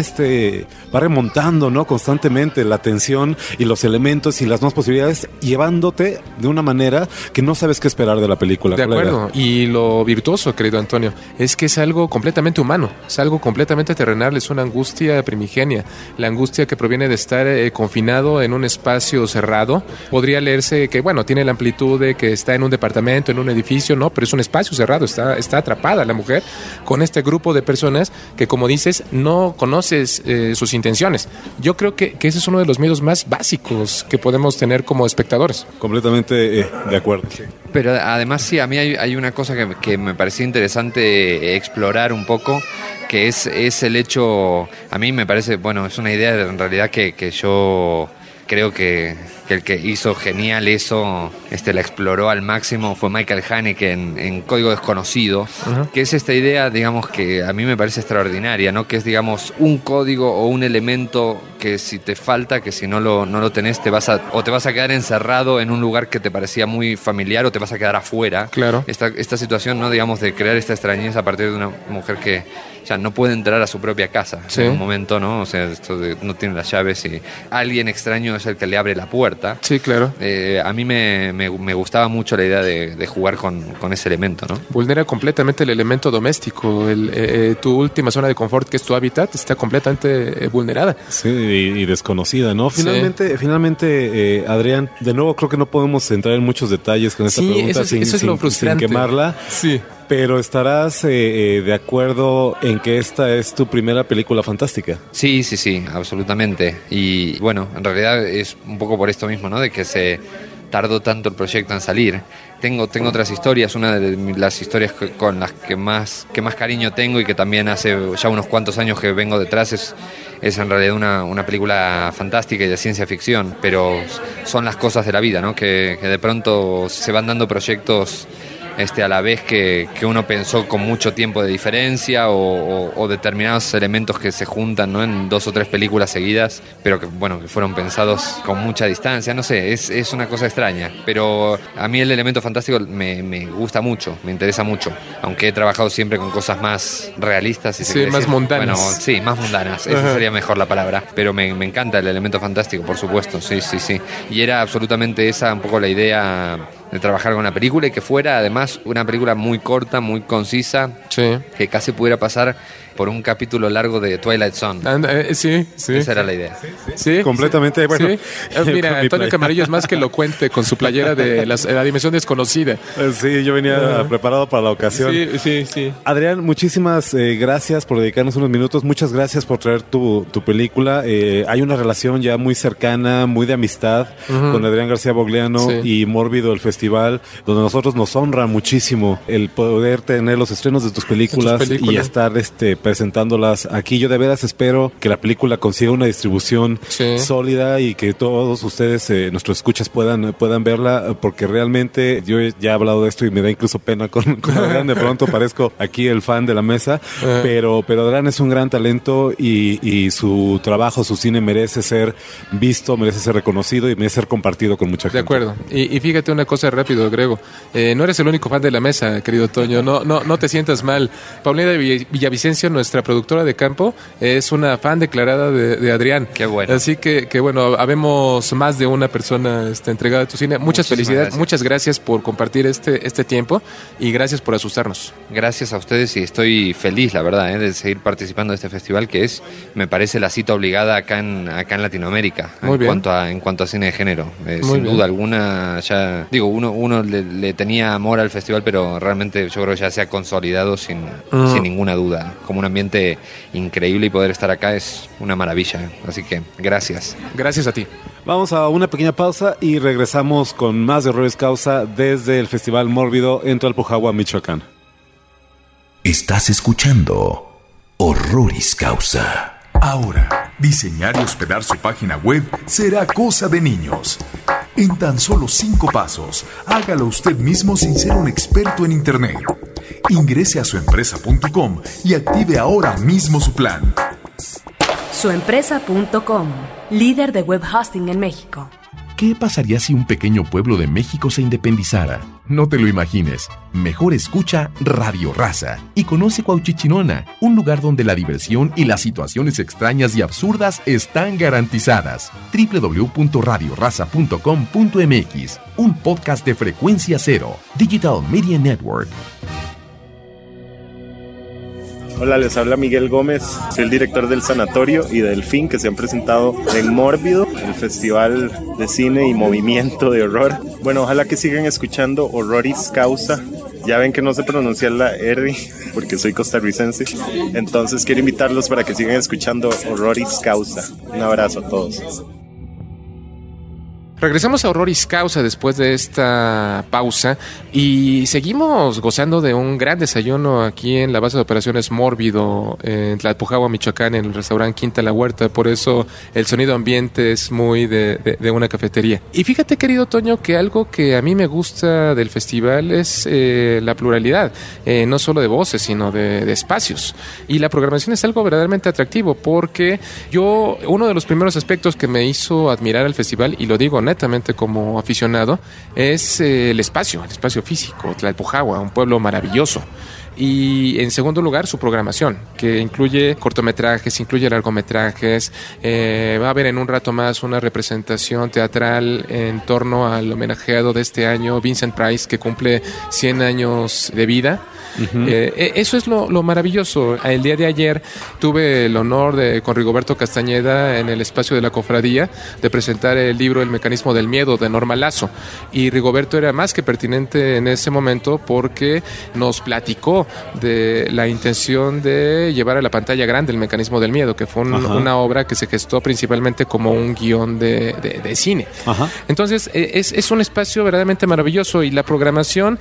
va remontando, ¿no? Constantemente la tensión y los elementos y las nuevas posibilidades, llevándote de una manera que no sabes qué esperar de la película. De acuerdo. Y lo virtuoso, querido Antonio, es que es algo completamente humano, es algo completamente terrenal, es una angustia primigenia, la angustia que proviene de estar confinado en un espacio cerrado. Podría leerse que, bueno, tiene la amplitud de que está en un departamento, en un edificio, no, pero es un espacio cerrado, está atrapada la mujer con este grupo de personas que, como dices, no conoces sus intenciones. Yo creo que ese es uno de los miedos más básicos que podemos tener como espectadores. Completamente de acuerdo. Sí. Pero además sí, a mí hay una cosa que me parecía interesante explorar un poco, que es el hecho, a mí me parece, bueno, es una idea en realidad que yo creo que el que hizo genial eso, la exploró al máximo, fue Michael Haneke en Código Desconocido, uh-huh. Que es esta idea, digamos, que a mí me parece extraordinaria, ¿no? Que es, digamos, un código o un elemento que si te falta, que si no lo tenés, te vas a quedar encerrado en un lugar que te parecía muy familiar o te vas a quedar afuera. Claro. Esta situación, ¿no? Digamos, de crear esta extrañeza a partir de una mujer que ya no puede entrar a su propia casa en un momento, ¿no? O sea, no tiene las llaves y alguien extraño es el que le abre la puerta. Sí, claro. A mí me gustaba mucho la idea de jugar con ese elemento, ¿no? Vulnera completamente el elemento doméstico. Tu última zona de confort, que es tu hábitat, está completamente vulnerada. Sí, y desconocida, ¿no? Finalmente, Adrián, de nuevo creo que no podemos entrar en muchos detalles con esta pregunta eso es lo frustrante. Sin quemarla. Sí. Pero ¿estarás de acuerdo en que esta es tu primera película fantástica? Sí, absolutamente. Y bueno, en realidad es un poco por esto mismo, ¿no? De que se tardó tanto el proyecto en salir. Tengo otras historias, una de las historias con las que más cariño tengo y que también hace ya unos cuantos años que vengo detrás es en realidad una película fantástica y de ciencia ficción, pero son las cosas de la vida, ¿no? Que de pronto se van dando proyectos a la vez que uno pensó con mucho tiempo de diferencia o determinados elementos que se juntan, ¿no? En 2 o 3 películas seguidas, pero que fueron pensados con mucha distancia, no sé, es una cosa extraña, pero a mí el elemento fantástico me gusta mucho, me interesa mucho, aunque he trabajado siempre con cosas más realistas y más mundanas. Bueno, sí, más mundanas, esa sería mejor la palabra, pero me encanta el elemento fantástico, por supuesto, sí, y era absolutamente esa un poco la idea de trabajar con la película y que fuera además una película muy corta, muy concisa, que casi pudiera pasar por un capítulo largo de Twilight Zone. Sí. Esa era la idea. Sí, completamente. Bueno, mira, Antonio Camarillo es más que elocuente con su playera de la dimensión desconocida. Sí, yo venía preparado para la ocasión. Sí. Adrián, muchísimas gracias por dedicarnos unos minutos. Muchas gracias por traer tu película. Hay una relación ya muy cercana, muy de amistad con Adrián García Bogliano y Mórbido, el festival, donde nosotros nos honra muchísimo el poder tener los estrenos de tus películas y estar presentándolas aquí. Yo de veras espero que la película consiga una distribución sólida y que todos ustedes, nuestros escuchas, puedan verla, porque realmente yo ya he hablado de esto y me da incluso pena con Adrián. De pronto parezco aquí el fan de la mesa, pero Adrián es un gran talento y su trabajo, su cine merece ser visto, merece ser reconocido y merece ser compartido con mucha gente. De acuerdo. Y fíjate una cosa rápido, Grego. No eres el único fan de la mesa, querido Toño. No te sientas mal. Paulina Villavicencio, nuestra productora de campo, es una fan declarada de Adrián. Qué bueno. Así que bueno, habemos más de una persona entregada a tu cine. Muchas felicidades, muchas gracias por compartir este tiempo y gracias por asustarnos. Gracias a ustedes y estoy feliz, la verdad, de seguir participando de este festival que me parece la cita obligada acá en Latinoamérica. Muy bien. En cuanto a cine de género. Sin duda alguna, ya digo, uno le tenía amor al festival, pero realmente yo creo que ya se ha consolidado sin ninguna duda como un ambiente increíble y poder estar acá es una maravilla. Así que gracias. Gracias a ti. Vamos a una pequeña pausa y regresamos con más de Horroris Causa desde el Festival Mórbido en Tlalpujahua, Michoacán. Estás escuchando Horroris Causa. Ahora, diseñar y hospedar su página web será cosa de niños. En tan solo 5 pasos, hágalo usted mismo sin ser un experto en Internet. Ingrese a suempresa.com y active ahora mismo su plan. Suempresa.com, líder de web hosting en México. ¿Qué pasaría si un pequeño pueblo de México se independizara? No te lo imagines. Mejor escucha Radio Raza y conoce Cuauchichinona, un lugar donde la diversión y las situaciones extrañas y absurdas están garantizadas. www.radioraza.com.mx, un podcast de Frecuencia Cero, Digital Media Network. Hola, les habla Miguel Gómez, soy el director del Sanatorio y del Fin, que se han presentado en Mórbido, el Festival de Cine y Movimiento de Horror. Bueno, ojalá que sigan escuchando Horroris Causa. Ya ven que no sé pronunciar la R porque soy costarricense, entonces quiero invitarlos para que sigan escuchando Horroris Causa. Un abrazo a todos. Regresamos a Horroris Causa después de esta pausa y seguimos gozando de un gran desayuno aquí en la base de operaciones Mórbido, en Tlalpujahua, Michoacán, en el restaurante Quinta La Huerta. Por eso el sonido ambiente es muy de una cafetería. Y fíjate, querido Toño, que algo que a mí me gusta del festival es la pluralidad, no solo de voces, sino de espacios. Y la programación es algo verdaderamente atractivo porque uno de los primeros aspectos que me hizo admirar al festival, y lo digo netamente como aficionado, es el espacio físico. Tlalpujahua, un pueblo maravilloso. Y en segundo lugar, su programación, que incluye cortometrajes, incluye largometrajes. Va a haber en un rato más una representación teatral en torno al homenajeado de este año, Vincent Price, que cumple 100 años de vida. Uh-huh. Eso es lo maravilloso. El día de ayer tuve el honor con Rigoberto Castañeda en el espacio de la cofradía de presentar el libro El mecanismo del miedo de Norma Lazo, y Rigoberto era más que pertinente en ese momento porque nos platicó de la intención de llevar a la pantalla grande El mecanismo del miedo, que fue una obra que se gestó principalmente como un guión de cine. Ajá. Entonces es un espacio verdaderamente maravilloso, y la programación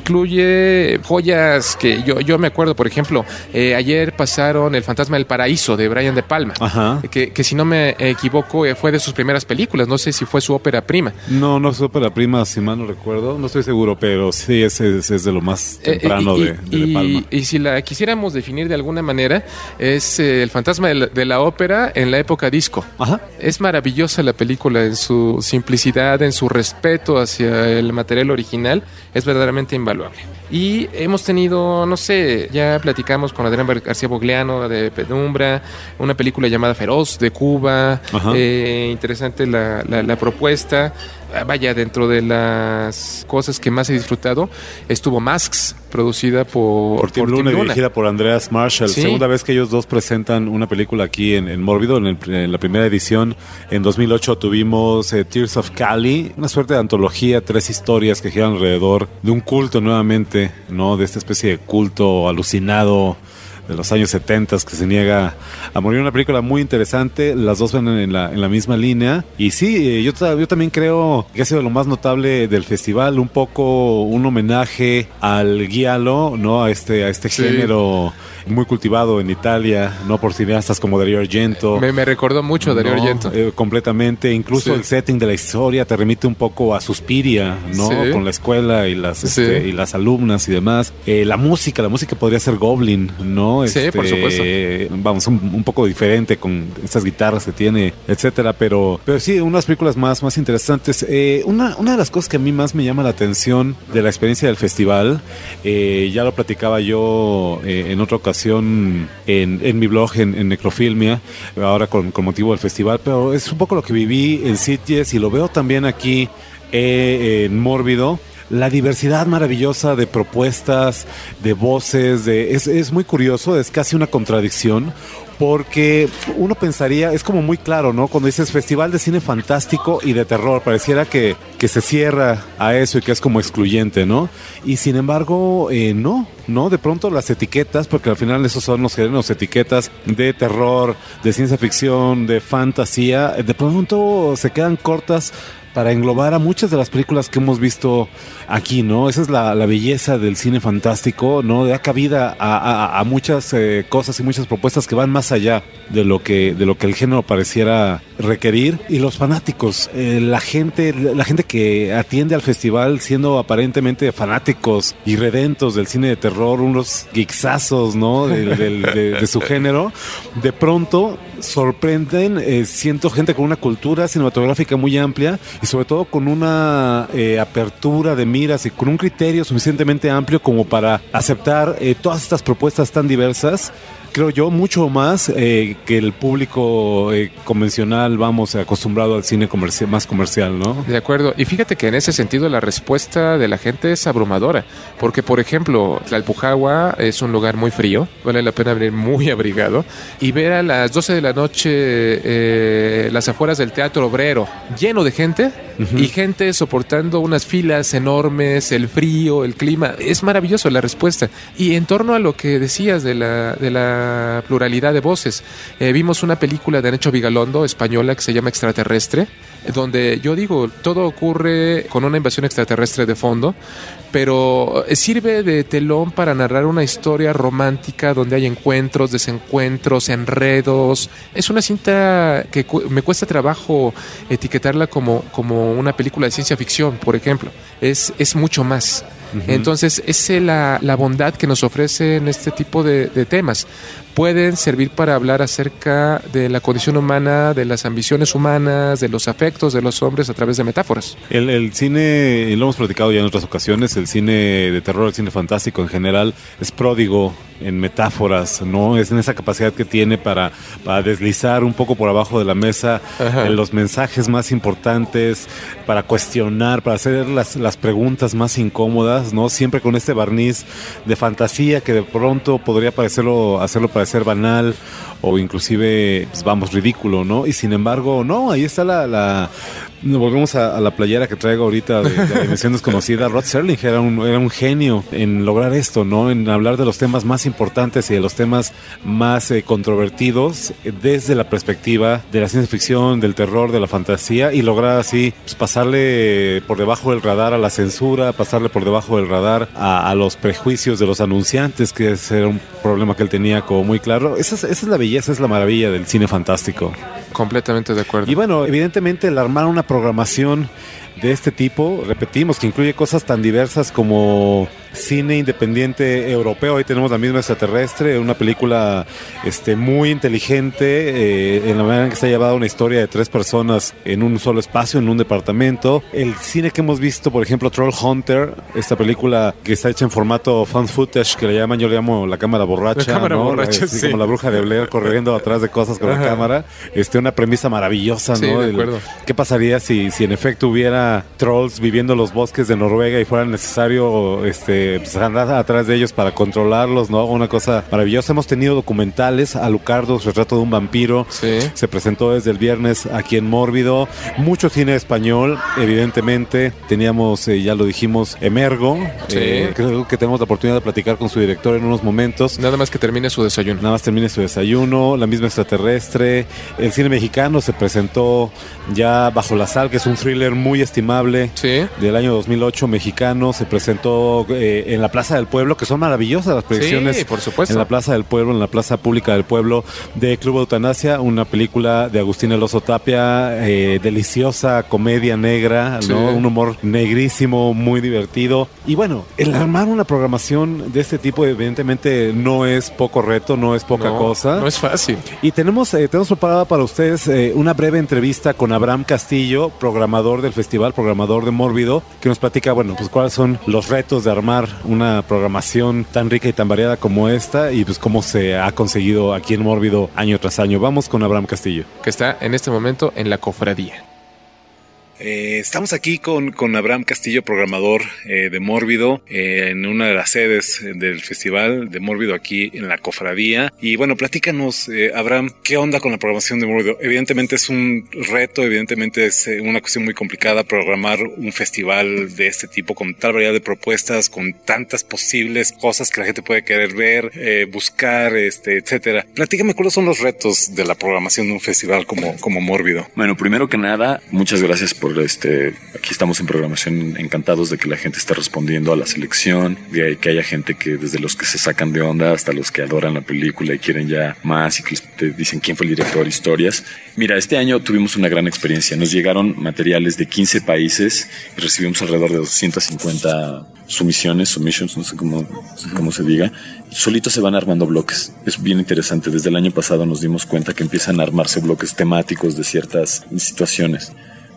incluye joyas que yo me acuerdo. Por ejemplo, ayer pasaron El fantasma del paraíso de Brian De Palma, que si no me equivoco fue de sus primeras películas. No sé si fue su ópera prima. No es su ópera prima, si mal no recuerdo, no estoy seguro, pero sí es de lo más temprano de Palma. Y si la quisiéramos definir de alguna manera, es el fantasma de la ópera en la época disco. Ajá. Es maravillosa la película en su simplicidad, en su respeto hacia el material original, es verdaderamente invaluable. Y hemos tenido, no sé, ya platicamos con Adrián García Bogliano de Penumbra, una película llamada Feroz de Cuba. Interesante la propuesta. Vaya, dentro de las cosas que más he disfrutado estuvo Masks, producida por Tim Luna y dirigida por Andreas Marshall. Sí. Segunda vez que ellos dos presentan una película aquí en Mórbido. En la primera edición, en 2008, tuvimos Tears of Cali, una suerte de antología, 3 historias que giran alrededor de un culto nuevamente, ¿no? De esta especie de culto alucinado de los años 70 que se niega a morir. Una película muy interesante, las dos van en la misma línea. Y sí, yo también creo que ha sido lo más notable del festival, un poco un homenaje al giallo, ¿no? A este género muy cultivado en Italia, no por cineastas como Dario Argento. Me recordó mucho a Dario Argento. Completamente, incluso el setting de la historia te remite un poco a Suspiria, ¿no? Sí. Con la escuela y las alumnas y demás. La música podría ser Goblin, ¿no? Sí, por supuesto. Vamos, un poco diferente con estas guitarras que tiene, etcétera, pero sí, unas películas más interesantes. Una de las cosas que a mí más me llama la atención de la experiencia del festival, ya lo platicaba yo en otra ocasión en mi blog en Necrofilmia, ahora con motivo del festival, pero es un poco lo que viví en Sitges y lo veo también aquí en Mórbido. la diversidad maravillosa de propuestas, de voces, es muy curioso, es casi una contradicción. Porque uno pensaría, es como muy claro, ¿no? Cuando dices Festival de Cine Fantástico y de Terror, pareciera que se cierra a eso y que es como excluyente, ¿no? Y sin embargo, no, de pronto las etiquetas, porque al final esos son los géneros, etiquetas de terror, de ciencia ficción, de fantasía, de pronto se quedan cortas para englobar a muchas de las películas que hemos visto aquí, ¿no? Esa es la belleza del cine fantástico, ¿no? Da cabida a muchas cosas y muchas propuestas que van más allá de lo que el género pareciera requerir. Y los fanáticos, la gente que atiende al festival siendo aparentemente fanáticos y redentos del cine de terror, unos geeksazos, ¿no? De su género, de pronto sorprenden, siento gente con una cultura cinematográfica muy amplia y sobre todo con una apertura de miras y con un criterio suficientemente amplio como para aceptar todas estas propuestas tan diversas. Creo yo, mucho más que el público convencional, vamos, acostumbrado al cine más comercial, ¿no? De acuerdo. Y fíjate que en ese sentido la respuesta de la gente es abrumadora. Porque, por ejemplo, Tlalpujahua es un lugar muy frío. Vale la pena venir muy abrigado. Y ver a las 12 de la noche las afueras del Teatro Obrero lleno de gente. Uh-huh. Y gente soportando unas filas enormes, el frío, el clima. Es maravilloso la respuesta. Y en torno a lo que decías de la pluralidad de voces. Vimos una película de Nacho Vigalondo, española, que se llama Extraterrestre, donde yo digo, todo ocurre con una invasión extraterrestre de fondo, pero sirve de telón para narrar una historia romántica donde hay encuentros, desencuentros, enredos. Es una cinta que me cuesta trabajo etiquetarla como una película de ciencia ficción, por ejemplo. Es mucho más. Uh-huh. Entonces, es la bondad que nos ofrecen este tipo de temas. Pueden servir para hablar acerca de la condición humana, de las ambiciones humanas, de los afectos de los hombres a través de metáforas. El cine, y lo hemos platicado ya en otras ocasiones, el cine de terror, el cine fantástico en general, es pródigo en metáforas, ¿no? Es en esa capacidad que tiene para deslizar un poco por abajo de la mesa los mensajes más importantes, para cuestionar, para hacer las preguntas más incómodas, ¿no? Siempre con este barniz de fantasía que de pronto podría hacerlo parecer banal o inclusive, pues, vamos, ridículo, ¿no? Y sin embargo, no, ahí está volvemos a la playera que traigo ahorita de la dimensión desconocida. Rod Serling era un genio en lograr esto, ¿no? En hablar de los temas más importantes y de los temas más controvertidos desde la perspectiva de la ciencia ficción, del terror, de la fantasía, y lograr así, pues, pasarle por debajo del radar a la censura, pasarle por debajo del radar a los prejuicios de los anunciantes, que ese era un problema que él tenía como muy claro. Esa es la belleza, es la maravilla del cine fantástico. Completamente de acuerdo. Y bueno, evidentemente el armar una programación de este tipo, repetimos, que incluye cosas tan diversas como cine independiente europeo. Ahí tenemos La misma Extraterrestre, una película muy inteligente en la manera en que se ha llevado una historia de 3 personas en un solo espacio, en un departamento. El cine que hemos visto, por ejemplo, Troll Hunter, esta película que está hecha en formato found footage, que yo le llamo la cámara borracha, la cámara, ¿no? Borracha, sí. Como la bruja de Blair corriendo atrás de cosas con la cámara. Una premisa maravillosa, sí, ¿no? De acuerdo. ¿Qué pasaría si en efecto hubiera trolls viviendo en los bosques de Noruega y fuera necesario pues andar atrás de ellos para controlarlos, ¿no? Una cosa maravillosa. Hemos tenido documentales, Alucardos, Retrato de un vampiro, sí. Se presentó desde el viernes aquí en Mórbido. Mucho cine español, evidentemente. Teníamos, ya lo dijimos, Emergo. Sí. Creo que tenemos la oportunidad de platicar con su director en unos momentos. Nada más que termine su desayuno. La misma Extraterrestre. El cine mexicano se presentó ya Bajo la Sal, que es un thriller muy estimable, sí, del año 2008 mexicano. Se presentó en la Plaza del Pueblo, que son maravillosas las proyecciones, sí, por supuesto, en la Plaza del Pueblo, en la Plaza Pública del Pueblo, de Club Eutanasia, una película de Agustín El Oso Tapia, deliciosa comedia negra, ¿no? Sí. Un humor negrísimo, muy divertido. Y bueno, el armar una programación de este tipo evidentemente no es poco reto, no es poca cosa. No es fácil. Y tenemos preparada para ustedes una breve entrevista con Abraham Castillo, programador del festival, programador de Mórbido, que nos platica, bueno, pues cuáles son los retos de armar una programación tan rica y tan variada como esta, y pues cómo se ha conseguido aquí en Mórbido año tras año. Vamos con Abraham Castillo, que está en este momento en la cofradía. Estamos aquí con Abraham Castillo, programador de Mórbido, en una de las sedes del Festival de Mórbido aquí en la Cofradía. Y bueno, platícanos, Abraham, ¿qué onda con la programación de Mórbido? Evidentemente es un reto, evidentemente es una cuestión muy complicada programar un festival de este tipo con tal variedad de propuestas, con tantas posibles cosas que la gente puede querer ver, buscar, etcétera. Platícame cuáles son los retos de la programación de un festival como Mórbido. Bueno, primero que nada, muchas gracias por aquí estamos en programación, encantados de que la gente esté respondiendo a la selección, de que haya gente que desde los que se sacan de onda hasta los que adoran la película y quieren ya más y que te dicen quién fue el director, historias. Mira, este año tuvimos una gran experiencia. Nos llegaron materiales de 15 países y recibimos alrededor de 250 submissions, no sé cómo se diga. Solitos se van armando bloques. Es bien interesante. Desde el año pasado nos dimos cuenta que empiezan a armarse bloques temáticos de ciertas situaciones.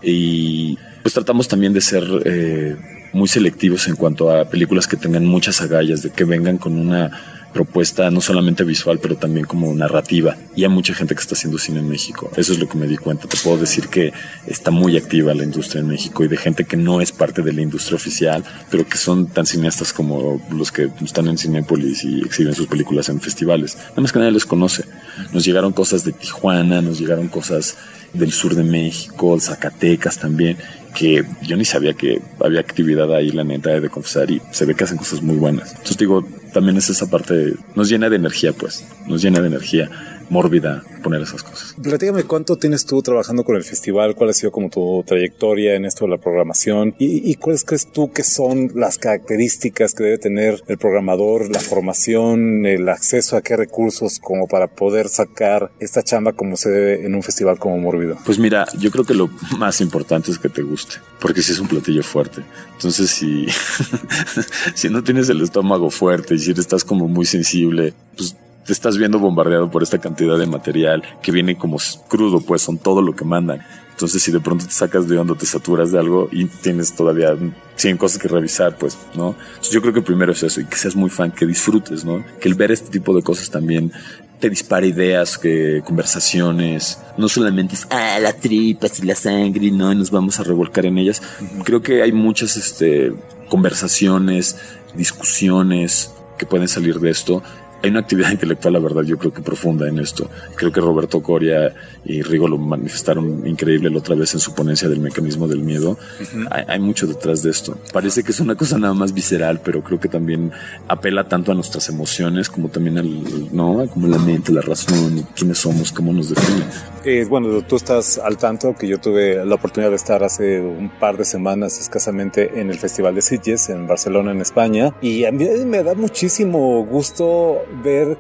Y pues tratamos también de ser muy selectivos en cuanto a películas que tengan muchas agallas, de que vengan con una propuesta no solamente visual, pero también como narrativa. Y hay mucha gente que está haciendo cine en México. Eso es lo que me di cuenta. Te puedo decir que está muy activa la industria en México y de gente que no es parte de la industria oficial, pero que son tan cineastas como los que están en Cinépolis y exhiben sus películas en festivales. Nada más que nadie les conoce. Nos llegaron cosas de Tijuana, nos llegaron cosas del sur de México, Zacatecas también, que yo ni sabía que había actividad ahí, la neta, he de confesar, y se ve que hacen cosas muy buenas. Entonces digo, también es esa parte, nos llena de energía, pues, nos llena de energía mórbida poner esas cosas. Platícame, ¿cuánto tienes tú trabajando con el festival? ¿Cuál ha sido como tu trayectoria en esto de la programación? ¿Y cuáles crees tú que son las características que debe tener el programador, la formación, el acceso a qué recursos como para poder sacar esta chamba como se debe en un festival como Mórbido? Pues mira, yo creo que lo más importante es que te guste, porque si es un platillo fuerte. Entonces si no tienes el estómago fuerte y si estás como muy sensible, pues te estás viendo bombardeado por esta cantidad de material que viene como crudo, pues son todo lo que mandan. Entonces si de pronto te sacas de onda, te saturas de algo y tienes todavía 100 cosas que revisar, pues, ¿no? Entonces yo creo que primero es eso, y que seas muy fan, que disfrutes, ¿no? Que el ver este tipo de cosas también te dispara ideas, que conversaciones, no solamente es las tripas y la sangre, no, y nos vamos a revolcar en ellas. Creo que hay muchas conversaciones, discusiones que pueden salir de esto. Hay una actividad intelectual, la verdad, yo creo que profunda en esto. Creo que Roberto Coria y Rigo lo manifestaron increíble la otra vez en su ponencia del mecanismo del miedo. Uh-huh. Hay mucho detrás de esto. Parece que es una cosa nada más visceral, pero creo que también apela tanto a nuestras emociones como también como la mente, la razón, quiénes somos, cómo nos definen. Bueno, tú estás al tanto que yo tuve la oportunidad de estar hace un par de semanas escasamente en el Festival de Sitges en Barcelona, en España, y a mí me da muchísimo gusto ver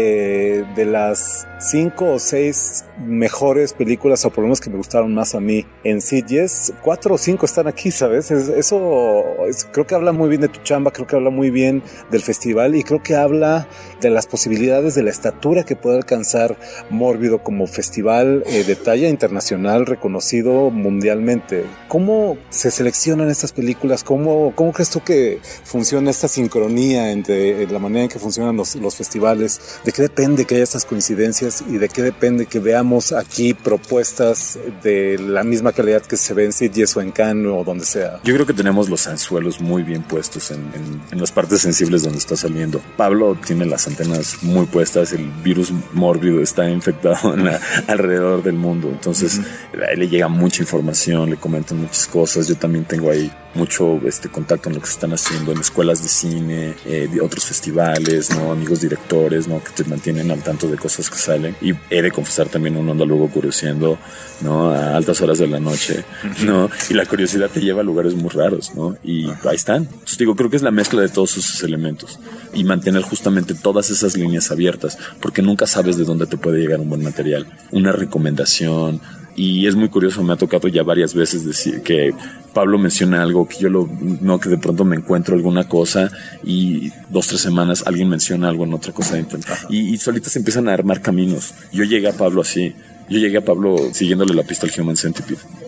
que de las 5 o 6 mejores películas, o por lo menos que me gustaron más a mí en Sitges, 4 o 5 están aquí, ¿sabes? Eso creo que habla muy bien de tu chamba, creo que habla muy bien del festival y creo que habla de las posibilidades, de la estatura que puede alcanzar Mórbido como festival de talla internacional reconocido mundialmente. ¿Cómo se seleccionan estas películas? ¿Cómo crees tú que funciona esta sincronía entre la manera en que funcionan los festivales? ¿De qué depende que haya estas coincidencias y de qué depende que veamos aquí propuestas de la misma calidad que se ve en Sitges o en Cannes o donde sea? Yo creo que tenemos los anzuelos muy bien puestos en las partes sensibles donde está saliendo. Pablo tiene las antenas muy puestas, el virus mórbido está infectado alrededor del mundo, entonces a él le llega mucha información, le comentan muchas cosas. Yo también tengo ahí mucho contacto en lo que se están haciendo en escuelas de cine, de otros festivales, ¿no? Amigos directores, ¿no? Que te mantienen al tanto de cosas que salen. Y he de confesar también, uno anda luego curioseando, ¿no? A altas horas de la noche, ¿no? Y la curiosidad te lleva a lugares muy raros, ¿no? Y ahí están. Entonces creo que es la mezcla de todos esos elementos y mantener justamente todas esas líneas abiertas, porque nunca sabes de dónde te puede llegar un buen material, una recomendación. Y es muy curioso, me ha tocado ya varias veces decir que Pablo menciona algo que que de pronto me encuentro alguna cosa y 2-3 semanas alguien menciona algo en otra cosa y solitas empiezan a armar caminos. Yo llegué a Pablo siguiéndole la pista al Human Centipede.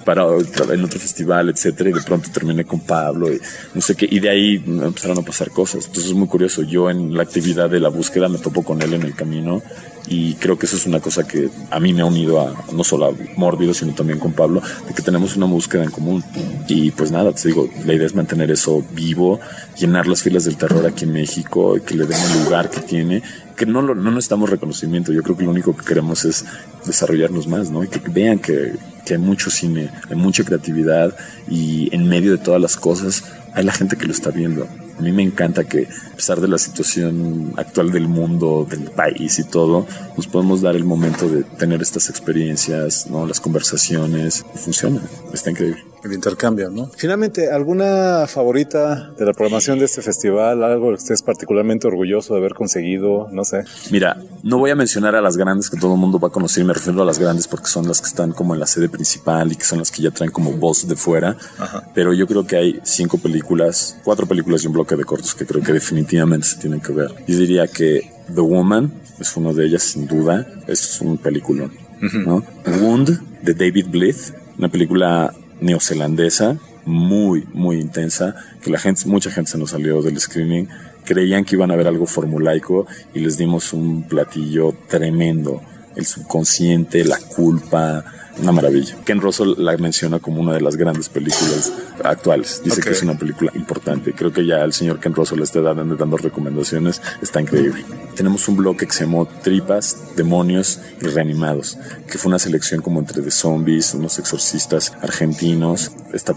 en otro festival, etcétera, y de pronto terminé con Pablo y no sé qué, y de ahí me empezaron a pasar cosas. Entonces es muy curioso. Yo en la actividad de la búsqueda me topo con él en el camino, y creo que eso es una cosa que a mí me ha unido a no solo a Mórbido, sino también con Pablo, de que tenemos una búsqueda en común. Y pues nada, te digo, la idea es mantener eso vivo, llenar las filas del terror aquí en México, y que le den el lugar que tiene, que no necesitamos reconocimiento. Yo creo que lo único que queremos es desarrollarnos más, ¿no? Y que vean que hay mucho cine, hay mucha creatividad, y en medio de todas las cosas hay la gente que lo está viendo. A mí me encanta que, a pesar de la situación actual del mundo, del país y todo, nos podemos dar el momento de tener estas experiencias, ¿no? Las conversaciones, y funciona, está increíble. El intercambio, ¿no? Finalmente, ¿alguna favorita de la programación de este festival? ¿Algo que estés particularmente orgulloso de haber conseguido? No sé. Mira, no voy a mencionar a las grandes que todo el mundo va a conocer, me refiero a las grandes porque son las que están como en la sede principal y que son las que ya traen como voz de fuera. Ajá. Pero yo creo que hay 4 películas y un bloque de cortos que creo que definitivamente se tienen que ver. Yo diría que The Woman es una de ellas, sin duda. Es un peliculón, ¿no? Wound, de David Blyth, una película neozelandesa muy, muy intensa, que mucha gente se nos salió del screening, creían que iban a ver algo formulaico y les dimos un platillo tremendo. El subconsciente, la culpa, una maravilla. Ken Russell la menciona como una de las grandes películas actuales. Dice que es una película importante. Creo que ya el señor Ken Russell está dando recomendaciones. Está increíble. Tenemos un bloque que se llamó Tripas, Demonios y Reanimados, que fue una selección como entre de zombies, unos exorcistas argentinos,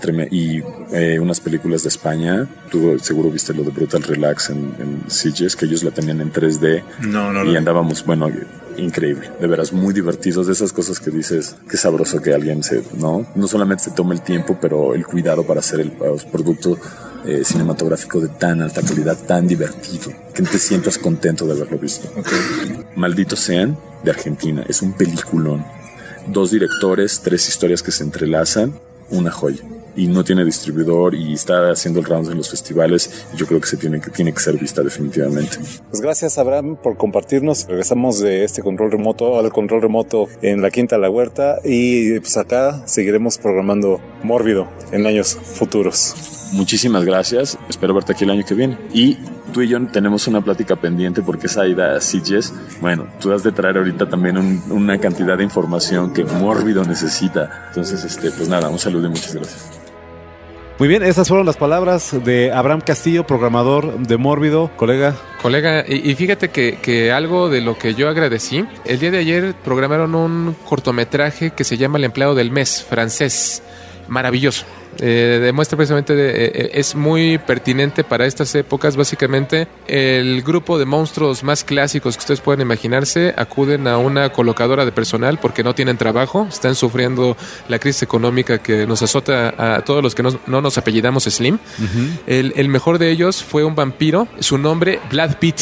y unas películas de España. Tú seguro viste lo de Brutal Relax en Sitges, que ellos la tenían en 3D. Y andábamos, increíble, de veras muy divertidos, de esas cosas que dices, qué sabroso que alguien no solamente se tome el tiempo, pero el cuidado para hacer el producto cinematográfico de tan alta calidad, tan divertido, que te sientas contento de haberlo visto. Malditos Sean, de Argentina, es un peliculón, 2 directores, 3 historias que se entrelazan, una joya. Y no tiene distribuidor y está haciendo el round en los festivales. Y yo creo que tiene que ser vista definitivamente. Pues gracias, Abraham, por compartirnos. Regresamos de este control remoto al control remoto en la Quinta de la Huerta, y pues acá seguiremos programando Mórbido en años futuros. Muchísimas gracias, espero verte aquí el año que viene. Y tú y yo tenemos una plática pendiente porque esa ida a Sitges, tú has de traer ahorita también una cantidad de información que Mórbido necesita. Entonces, pues nada, un saludo y muchas gracias. Muy bien, esas fueron las palabras de Abraham Castillo, programador de Mórbido. Colega, y fíjate que algo de lo que yo agradecí, el día de ayer programaron un cortometraje que se llama El empleado del mes, francés, maravilloso. Demuestra precisamente, es muy pertinente para estas épocas. Básicamente, el grupo de monstruos más clásicos que ustedes pueden imaginarse acuden a una colocadora de personal porque no tienen trabajo, están sufriendo la crisis económica que nos azota a todos los que no nos apellidamos Slim. El mejor de ellos fue un vampiro, su nombre Brad Pitt.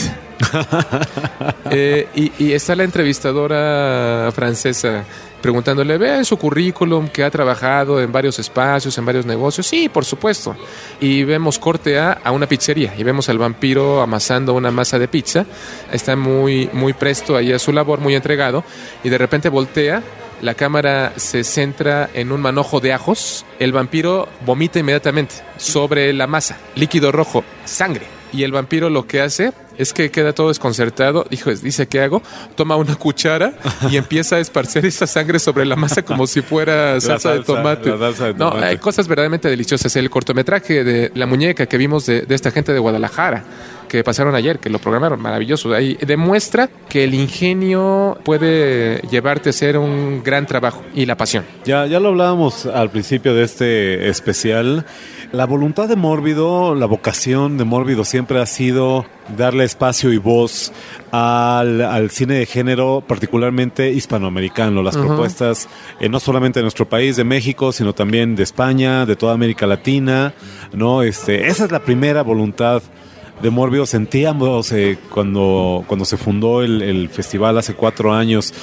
Y está la entrevistadora francesa preguntándole, ve su currículum, que ha trabajado en varios espacios, en varios negocios. Sí, por supuesto. Y vemos corte a una pizzería y vemos al vampiro amasando una masa de pizza. Está muy, muy presto ahí a su labor, muy entregado, y de repente voltea. La cámara se centra en un manojo de ajos. El vampiro vomita inmediatamente sobre la masa, líquido rojo, sangre. Y el vampiro lo que hace es que queda todo desconcertado. Dice, ¿qué hago? Toma una cuchara y empieza a esparcer esa sangre sobre la masa como si fuera salsa de tomate. No, hay cosas verdaderamente deliciosas. El cortometraje de La Muñeca que vimos de esta gente de Guadalajara, que pasaron ayer, que lo programaron, maravilloso. Ahí demuestra que el ingenio puede llevarte a hacer un gran trabajo, y la pasión. Ya lo hablábamos al principio de este especial. La voluntad de Mórbido, la vocación de Mórbido siempre ha sido darle espacio y voz al cine de género, particularmente hispanoamericano. Las propuestas, no solamente de nuestro país, de México, sino también de España, de toda América Latina, ¿no? Esa es la primera voluntad de Mórbido. Sentíamos cuando se fundó el festival hace 4 años,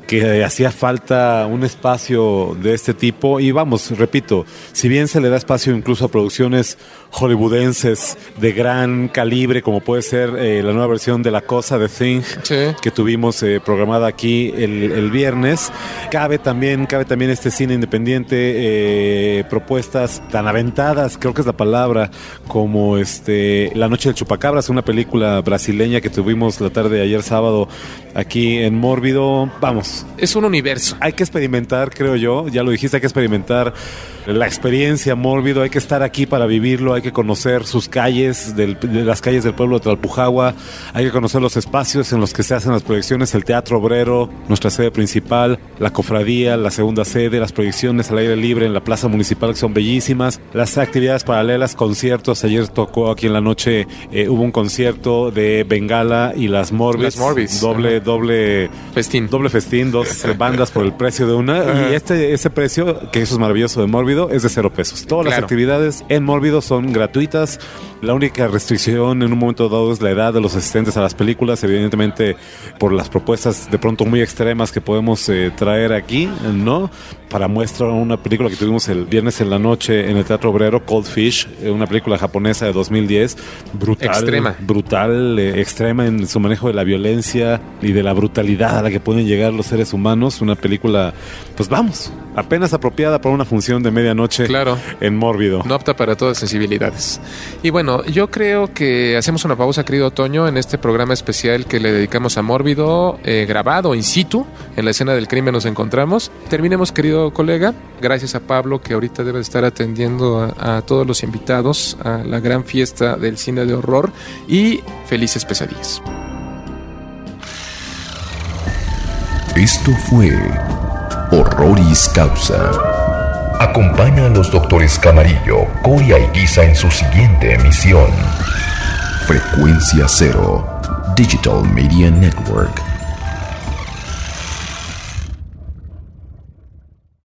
que hacía falta un espacio de este tipo. Y vamos, repito, si bien se le da espacio incluso a producciones hollywoodenses de gran calibre, como puede ser la nueva versión de La Cosa, de Thing, Sí. que tuvimos programada aquí el viernes, cabe también este cine independiente, propuestas tan aventadas, creo que es la palabra, como La Noche del Chupacabras, una película brasileña que tuvimos la tarde de ayer sábado aquí en Mórbido. Vamos, Es un universo. hay que experimentar, creo yo, ya lo dijiste, hay que experimentar la experiencia Mórbido, hay que estar aquí para vivirlo, hay que conocer sus calles, de las calles del pueblo de Tlalpujahua, hay que conocer los espacios en los que se hacen las proyecciones, el Teatro Obrero, nuestra sede principal, la cofradía, la segunda sede, las proyecciones al aire libre en la plaza municipal, que son bellísimas, las actividades paralelas, conciertos. Ayer tocó aquí en la noche, hubo un concierto de Bengala y las Morbis, doble Festín. dos bandas por el precio de una. Ajá. Y ese precio, que eso es maravilloso de Mórbido, es de $0. Todas las Claro. actividades en Mórbido son gratuitas. La única restricción en un momento dado es la edad de los asistentes a las películas, evidentemente por las propuestas de pronto muy extremas que podemos traer aquí, ¿no? Para muestra una película que tuvimos el viernes en la noche en el Teatro Obrero, Cold Fish, una película japonesa de 2010, brutal, extrema en su manejo de la violencia y de la brutalidad a la que pueden llegar los seres humanos. Una película, pues vamos, apenas apropiada para una función de medianoche, Claro. en Mórbido. No apta para todas sensibilidades. Y bueno, yo creo que hacemos una pausa, querido Toño, en este programa especial que le dedicamos a Mórbido, grabado in situ, en la escena del crimen nos encontramos. Terminemos, querido colega. Gracias a Pablo, que ahorita debe estar atendiendo a todos los invitados a la gran fiesta del cine de horror, y felices pesadillas. Esto fue Horroris Causa. Acompaña a los doctores Camarillo, Coria y Guisa en su siguiente emisión. Frecuencia Cero, Digital Media Network.